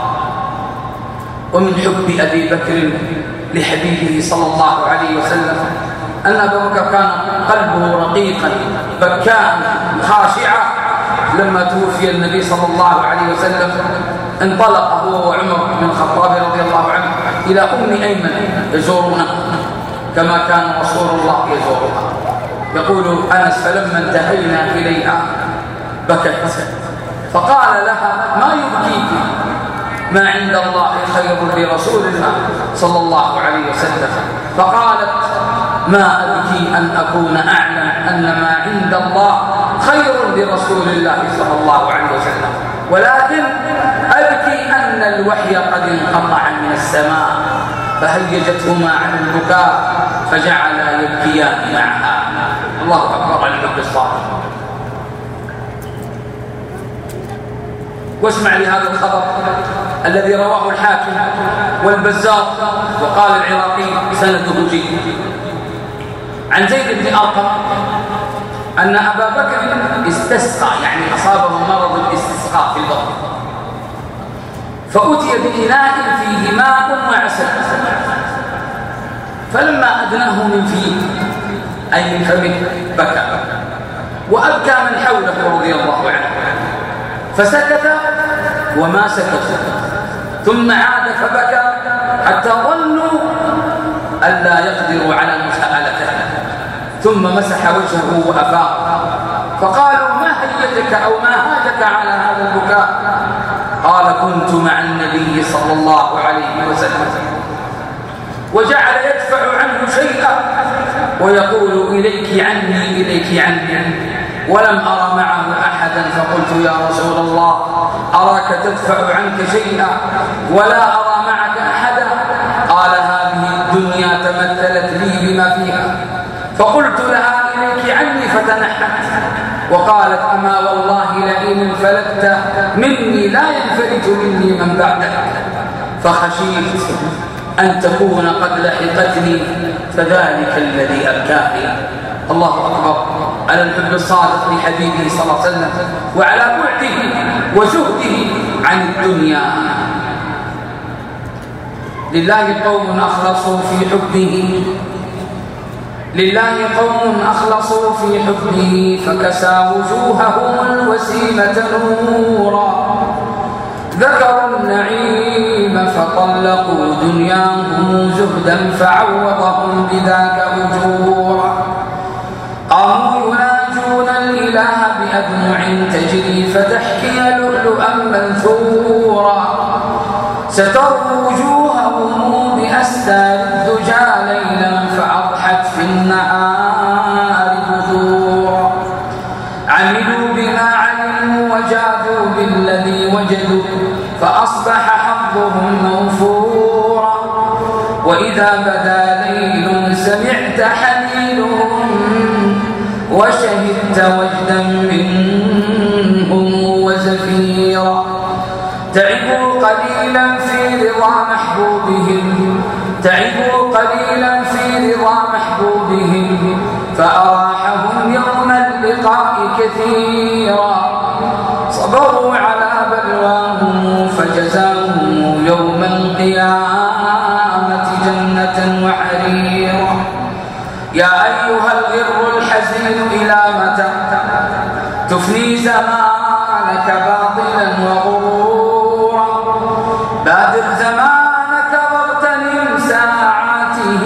ومن حب أبي بكر لحبيبه صلى الله عليه وسلم أن أبا بكر كان قلبه رقيقا بكاء خاشعا. لما توفي النبي صلى الله عليه وسلم انطلق هو وعمر بن الخطاب رضي الله عنه إلى أم أيمن يزورونها كما كان رسول الله يزورها. يقول أنس: فلما انتهينا إليها بكت، فقال لها: ما يبكيك؟ ما عند الله خير لرسول الله صلى الله عليه وسلم. فقالت: ما أبكي أن أكون أعلم أن ما عند الله خير لرسول الله صلى الله عليه وسلم، ولكن أبكي أن الوحي قد انقطع من السماء. فهيجتهما على البكاء فجعلا يبكيان معها. الله أكبر على الحب الصالح. واسمع لهذا الخبر الذي رواه الحاكم والبزار، وقال العراقي سنده جيد، عن زيد بن أرقم أن أبا بكر استسقى، يعني أصابه مرض الاستسقاء في البطن، فأتي بإناء فيه ماء وعسل، فلما أدناه من فيه أي من فمه بكى، وأبكى من حوله رضي الله عنه، فسكت وما سكت، ثم عاد فبكى حتى ظنوا أن لا يقدروا على مساءلته، ثم مسح وجهه وأفاق، فقالوا: ما هيجك أو ما هاجك على هذا البكاء؟ قال: كنت مع النبي صلى الله عليه وسلم، وجعل يدفع عنه شيئا ويقول إليك عني إليك عني، ولم أرى معه أحدا، فقلت يا رسول الله أراك تدفع عنك شيئا ولا أرى معك أحدا. قال هذه الدنيا تمثلت لي بما فيها، فقلت لها إليك عني فتنحت، وقالت أما والله لئن انفلت مني لا ينفلت مني من بعدك، فخشيت أن تكون قد لحقتني، فذلك الذي أبكاني. الله أكبر على الحب الصادق لحبيبه صلى الله عليه وسلم، وعلى بعده وزهده عن الدنيا. لله قوم أخلصوا في حبه، لله قوم أخلصوا في حبه، فكسى وجوههم الوسيمة نورا، ذكروا النعيم فطلقوا دنياهم زهدا، فعوضهم بذاك أجورا. قاموا يناجون الإله بأدمع تجري، فتحكي لؤلؤا منثورا، ستروا وجوههم بأستار الدجى ليلا، فأضحت في النهار بذورا. عملوا بما علموا وجادوا بالذي وجدوا، فأصبح حظهم موفورا. وإذا بدا ليل سمعت حنينهم، وشهدت وجدا منهم وزفيرا. تعبوا قليلا في رضا محبوبهم، تعبوا قليلا في رضا محبوبهم، فأراحهم يوم اللقاء كثيرا. صبروا على بلواهم، فجزاهم يوم القيامة جنة وحريرا. يا أيها الغر الحزين إلى متى تفني زمانك باطلا وغرورا، بادر زمانك واغتنم ساعاته،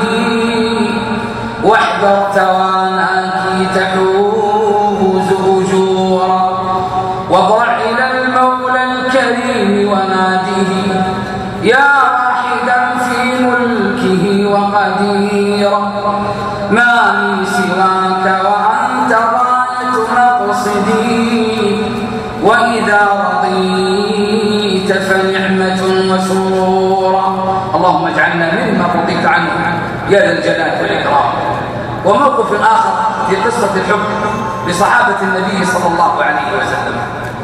واحذر تواناك تحوز أجورا. واضرع إلى المولى الكريم وناديه، يا واحدا في ملكه وقديرا، ما لي سواك وأنت غاية مقصدي، وإذا رضيت فنعمة وسرورا. اللهم اجعلنا ممن رضيت عنه يا ذا الجلال والإكرام. وموقف آخر في قصة الحب لصحابة النبي صلى الله عليه وسلم،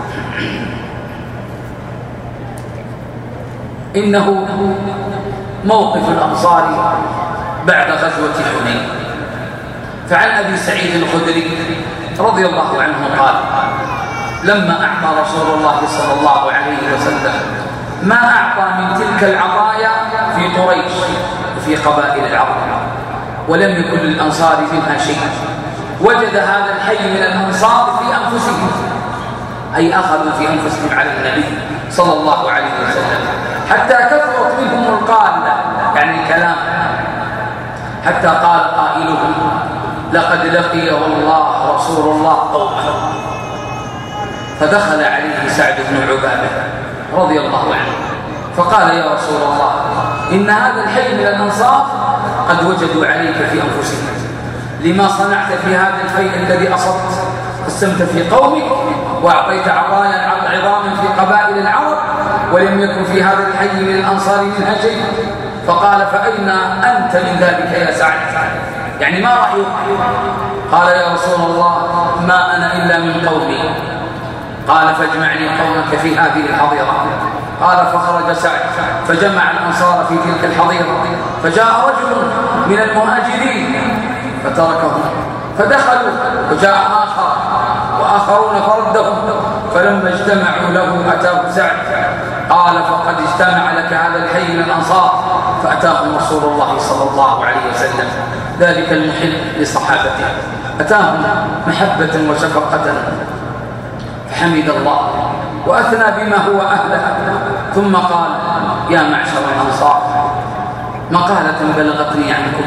إنه موقف الأنصار بعد غزوة حنين. فعن أبي سعيد الخدري رضي الله عنه قال: لما أعطى رسول الله صلى الله عليه وسلم ما أعطى من تلك العطايا في قريش وفي قبائل العرب، ولم يكن للأنصار منها شيء، وجد هذا الحي من الأنصار في أنفسهم، أي أخذوا في أنفسهم على النبي صلى الله عليه وسلم، حتى كثرت منهم القالة، يعني الكلام، حتى قال قائلهم: لقد لقيه الله رسول الله قومه. فدخل عليه سعد بن عبادة رضي الله عنه فقال: يا رسول الله، إن هذا الحي من الأنصار قد وجدوا عليك في أنفسهم، لما صنعت في هذا الفيء الذي أصبت، قسمت في قومك وأعطيت عطايا عظاما في قبائل العرب، ولم يكن في هذا الحي من الأنصار منها شيء. فقال: فأين أنت من ذلك يا سعد؟ يعني ما رأيك؟ قال: يا رسول الله، ما أنا إلا من قومي. قال: فاجمعني قومك في هذه الحظيرة. قال: فخرج سعد فجمع الأنصار في تلك الحظيرة، فجاء رجل من المهاجرين فتركهم، فدخلوا، وجاء آخر وآخرون فردهم، فلما اجتمعوا له أتاه سعد. قال: فقد اجتمع لك هذا الحي من الأنصار. فأتاهم رسول الله صلى الله عليه وسلم ذلك المحب لصحابته، أتاهم محبة وشفقة، فحمد الله وأثنى بما هو أهله، ثم قال: يا معشر الأنصار، مقالة بلغتني عنكم،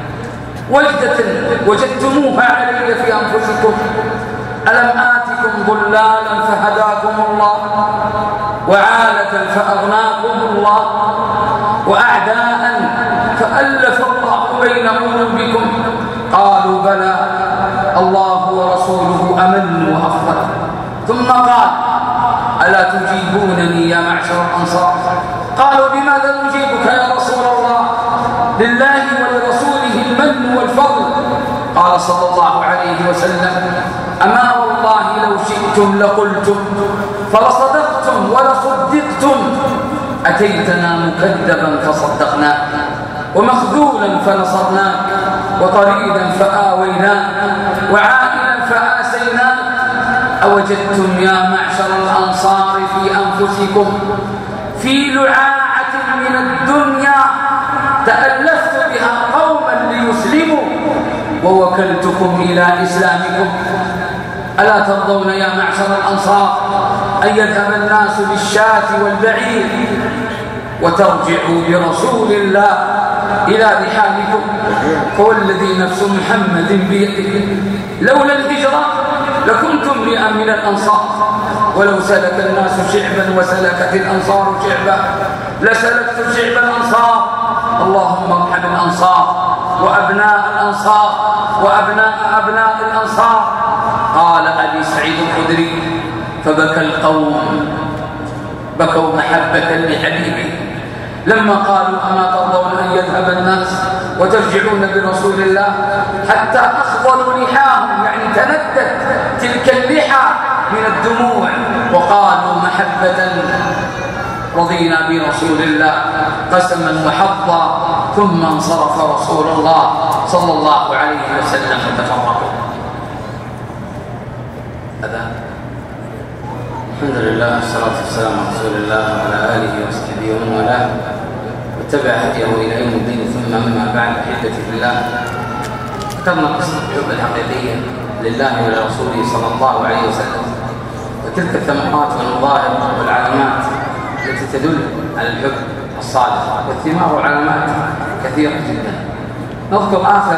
وجدتموها علي في أنفسكم، ألم آتكم ضلالا فهداكم الله، وعالة فأغناكم الله، وأعداء فألف الله بين قلوبكم. قالوا بلى الله ورسوله أمن وأفضل. ثم قال ألا تجيبونني يا معشر الأنصار؟ قالوا بماذا نجيبك يا رسول الله؟ لله ولرسوله المن والفضل. قال صلى الله عليه وسلم أما والله لو شئتم لقلتم فلصدقتم ولصدقتم. أتيتنا مكذبا فصدقناك ومخذولا فنصرناك وطريدا فآويناك وعائلا فآسيناك. أوجدتم يا معشر الأنصار في أنفسكم في لعاعة من الدنيا تألفت بها قوما ليسلموا ووكلتكم إلى إسلامكم؟ ألا ترضون يا معشر الأنصار أن يذهب الناس بالشاة والبعير وترجعوا برسول الله إلى رحالكم؟ فوالذي نفس محمد بيده لولا الهجرة لكنتم امرئا من الأنصار. ولو سلك الناس شعبا وسلكت الأنصار شعبا لسلكت شعب الأنصار. اللهم ارحم الأنصار وأبناء الأنصار وأبناء أبناء الأنصار. قال أبي سعيد الخدري فبكى القوم بكوا محبة لحبيبه لما قالوا أما ترضون أن يذهب الناس وترجعون برسول الله؟ حتى أخضلوا لحاهم، يعني تندت تلك اللحى من الدموع وقالوا محبة رضينا برسول الله قسما وحظا. ثم انصرف رسول الله صلى الله عليه وسلم وتفرقوا. الحمد لله والصلاة والسلام على رسول الله وعلى آله وصحبه ومن والاه واتبع هديه إلى يوم الدين. ثم أما بعد، أحبتي في الله، ذكرنا قصة الحب الحقيقية لله ولرسوله صلى الله عليه وسلم وتلك الثمرات والمظاهر والعلامات التي تدل على الحب الصالح، والثمار والعلامات كثيرة جدا. نذكر آخر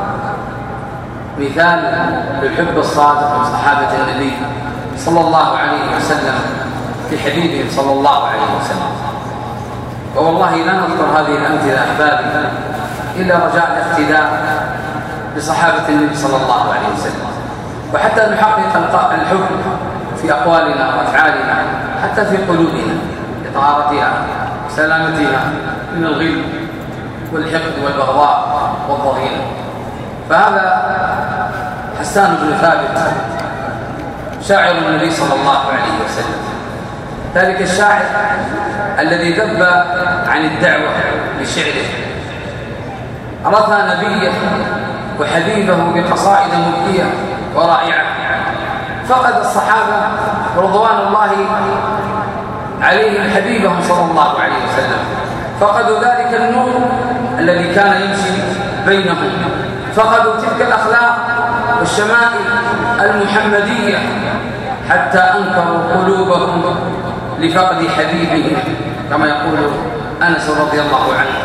مثال للحب الصادق من صحابة النبي صلى الله عليه وسلم في حبيبهم صلى الله عليه وسلم. ووالله لا نذكر هذه الأمثلة أحبابي إلا رجاء الاقتداء بصحابة النبي صلى الله عليه وسلم، وحتى نحقق الحب في أقوالنا وأفعالنا حتى في قلوبنا لطهارتها وسلامتها من الغل والحقد والبغضاء والضغينة. فهذا حسان بن ثابت شاعر النبي صلى الله عليه وسلم، ذلك الشاعر الذي ذب عن الدعوة بشعره، رثى نبيه وحبيبه بقصائد مبكية ورائعة. فقد الصحابة رضوان الله عليهم حبيبهم صلى الله عليه وسلم، فقدوا ذلك النور الذي كان يمشي بينهم، فقدوا تلك الأخلاق والشمائل المحمدية حتى أنكروا قلوبهم لفقد حبيبهم، كما يقول أنس رضي الله عنه.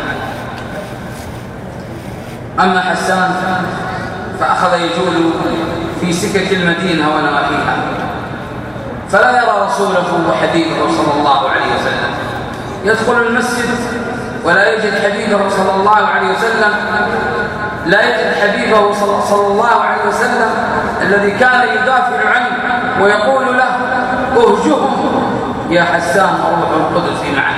أما حسان فأخذ يجول في سكك المدينة ونواحيها، فلا يرى رسوله وحبيبه صلى الله عليه وسلم. يدخل المسجد ولا يجد حبيبه صلى الله عليه وسلم، لا يجد حبيبه صلى الله عليه وسلم الذي كان يدافع عنه ويقول له اهجهم يا حسان روح القدس معك.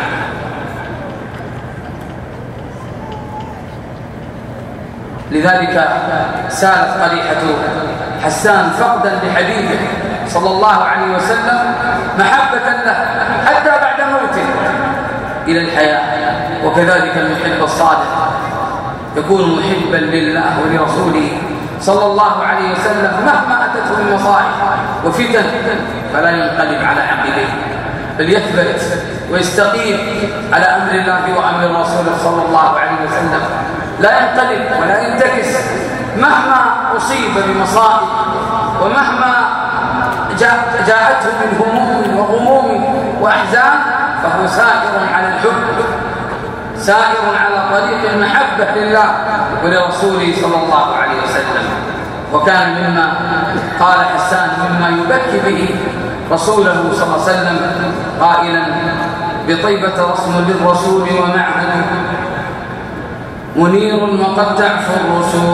لذلك سالت قريحة حسان فقدا لحبيبه صلى الله عليه وسلم محبة له حتى بعد موته إلى الحياة. وكذلك المحب الصادق يكون محبا لله ولرسوله صلى الله عليه وسلم مهما أتته من مصائب وفتن، فلا ينقلب على عقبيه، بل يثبت ويستقيم على أمر الله وأمر رسوله صلى الله عليه وسلم، لا ينقلب ولا ينتكس مهما أصيب بمصائب ومهما جاءته من هموم وغموم وأحزان، فهو سائر على الحب، سائر على طريق المحبة لله ولرسوله صلى الله عليه وسلم. وكان مما قال حسان مما يبكي به رسوله صلى الله عليه وسلم قائلا بطيبة رسم للرسول ومعهد منير وقد تعفو الرسول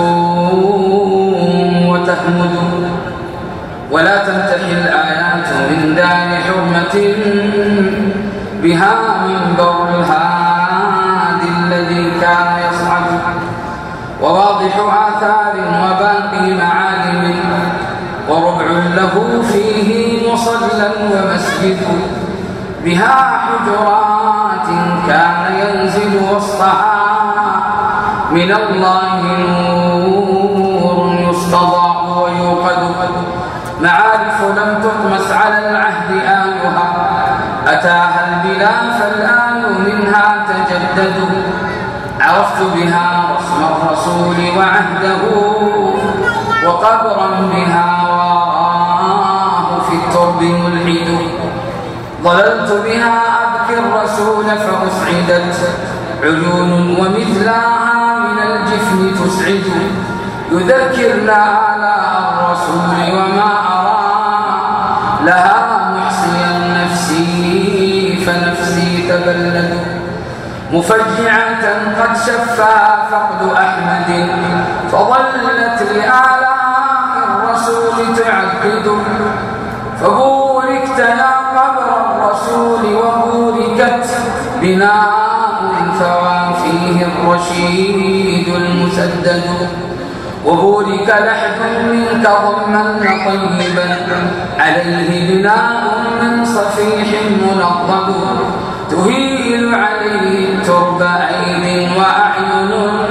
وتهمد ولا تنتهي الآيات من دار حرمة بها منبر الهادي الذي كان يصعد وواضح آثار وباقي معالم وربع له فيه مصلى ومسجد بها حجرات كان ينزل وسطها من الله نور يستضاء ويوقد معارف لم تطمس على العهد آلها أتاها البلا فالآن منها تجدد عرفت بها رسم الرسول وعهده وقبرا بها وراه في الترب ملحد ظللت بها أبكي الرسول فأسعدت عيون ومثلها من الجفن تسعد يذكرنا آلاء الرسول وما أرى لها محصيا نفسي فنفسي تبلد مفجعة قد شفى فقد أحمد فظلت لآلاء الرسول تعقد فبوركت يا قبر الرسول وبوركت بناء ثوى فيه الرشيد المسدد وبورك لحد منك ضمن طيبا عليه بناء من صفيح منضد تهيل عليه الترب أيد وأعين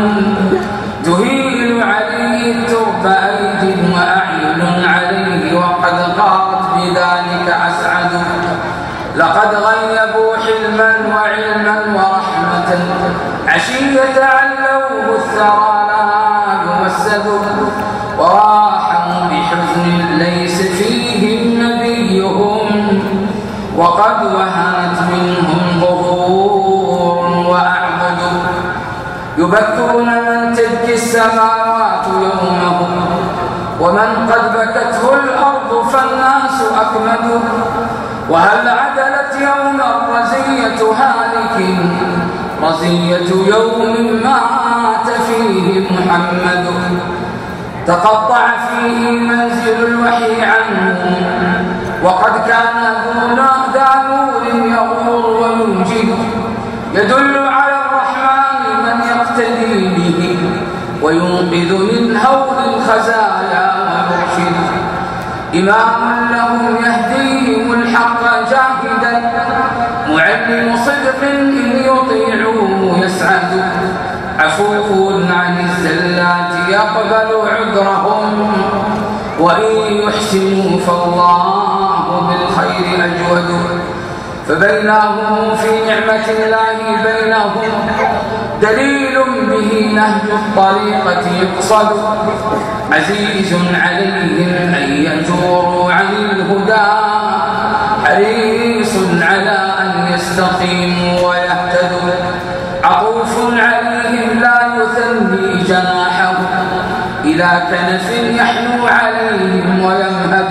تهيل عليه الترب أيد وأعين عليه وقد قارت بذلك أسعد لقد غيبوا حلما وعلما ورحمة عشية علوه الثرى لا يمسد وراحوا بحزن ليس فيهم نبيهم وقد وهنت منهم ظهور وأعبد يبكون من تبكي السماوات يومهم ومن قد بكته الأرض فالناس أكمد وهل عدلت يوم الرزية هالك رزية يوم مات فيه محمد تقطع فيه منزل الوحي عنه وقد كان ذا نور يغور وينجد يدل على الرحمن من يقتدي به وينقذ من هول الخزايا ويرشد إمام لهم يهديهم الحق جاهدا معلم صدق إن يطيعوه يسعد عفو عن الزلات يقبل عذرهم وإن يحسنوا فالله بالخير أجود فبينهم في نعمة الله بينهم دليل به نهج الطريقة يقصد عزيز عليهم أن يجوروا عن الهدى حريص على أن يستقيموا ويهتدوا عطوف عليهم لا يثني جناحه إلى كنف يحنو عليهم ويمهد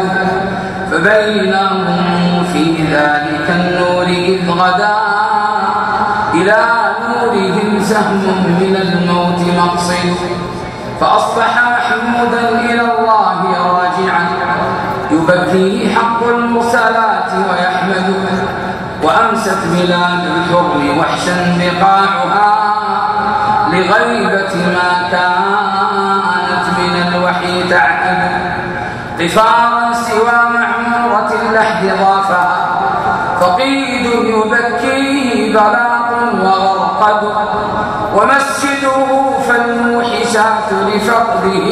فبينهم في ذلك النور إذ غدا إلى نورهم سهم من الموت مقصد فأصبح محمودا إلى الله راجعا يبكيه حق المرسلات ويحمد وأمست بلاد الحر وحشا بقاعها لغيبة ما كانت من الوحي تعقد قفارا سوى معمورة اللحد ضافها فقيد يبكيه بلاط وغرقد ومسجده فالموحشات لفقده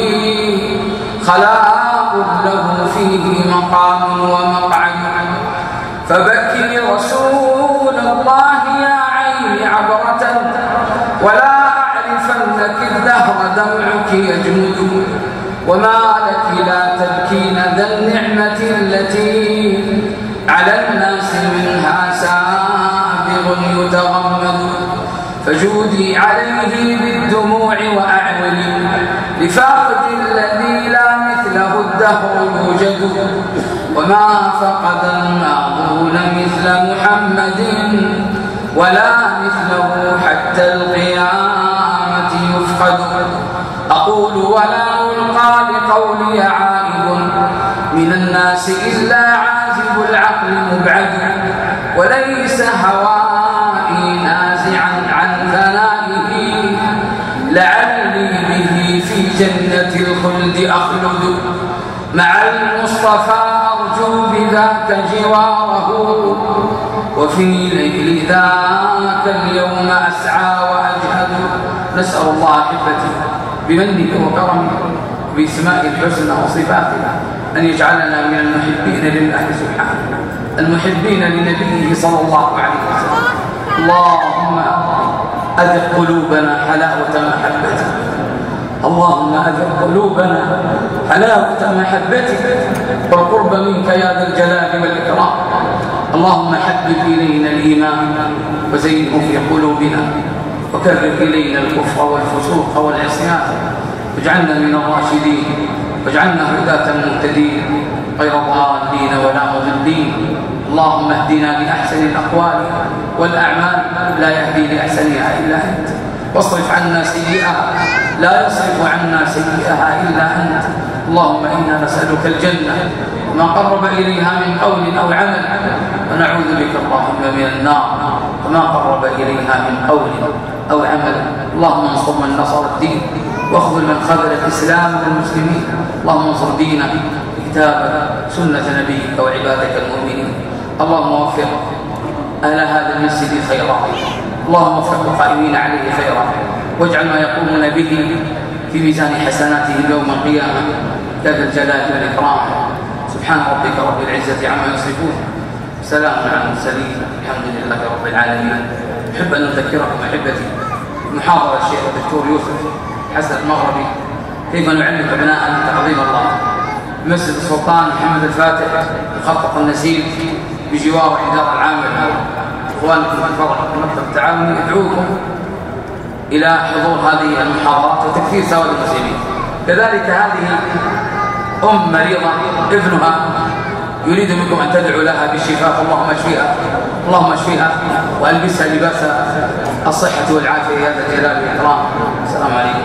خلاق له فيه مقام ومقعد فبكي رسول الله يا عيني عبرة ولا أعرفنك الدهر دمعك يجمد وما لك لا تبكين ذا النعمة التي على الناس منها سابغ يتغمد فجودي عليه بالدموع وأعولي لفاقد الذي لا مثله الدهر يوجد وما فقد الماضون مثل محمد ولا مثله حتى القيامة يفقد أقول ولا قولي عائب من الناس إلا عازب العقل مبعد وليس هوائي نازعا عن ثنائه لعلي به في جنة الخلد أخلد مع المصطفى أرجو بذاك جواره وفي ليل ذاك اليوم أسعى وأجهد. نسأل الله أحبتي بمنه وكرمه باسماء الحسنى وصفاته أن يجعلنا من المحبين لله سبحانه المحبين لنبيه صلى الله عليه وسلم. اللهم أذق قلوبنا حلاوة محبتك، اللهم أذق قلوبنا حلاوة محبتك والقرب منك يا ذا الجلال والإكرام. اللهم حبب إلينا الإيمان وزينه في قلوبنا وكرر إلينا الكفر والفسوق والعصيان واجعلنا من الراشدين واجعلنا هداة مهتدين غير ضالين ولا مضلين. اللهم اهدنا بأحسن الأقوال والأعمال لا يهدي لأحسنها إلا أنت واصرف عنا سيئها لا يصرف عنا سيئها إلا أنت. اللهم إنا نسألك الجنة وما قرب إليها من قول أو عمل ونعوذ بك اللهم من النار وما قرب إليها من قول أو عمل. اللهم انصر من نصر الدين واخذل من خذل الإسلام والمسلمين. اللهم انصر دينك كتابك سنة نبيك وعبادك المؤمنين. اللهم وفق أهل هذا المسجد خيرا، اللهم وفق القائمين عليه خيرا واجعل ما يقومون به في ميزان حسناتهم يوم القيامة يا ذا الجلال والإكرام. سبحان ربك رب العزة عما يصفون سلام على المرسلين الحمد لله رب العالمين. أحب أن أذكركم أحبتي محاضرة الشيخ الدكتور يوسف حسن المغربي كيف نعلم أبناءنا تعظيم الله مسجد السلطان محمد الفاتح مخطط النسيم بجوار الإدارة العامة. إخوانكم في فرع المكتب التعاوني يدعوكم إلى حضور هذه المحاضرات وتكثير سواد المسلمين. كذلك هذه مريضة ابنها يريد منكم أن تدعوا لها بالشفاء. اللهم اشفيها اللهم اشفيها وألبسها لباس الصحة والعافية يا ذا الجلال والإكرام. السلام عليكم.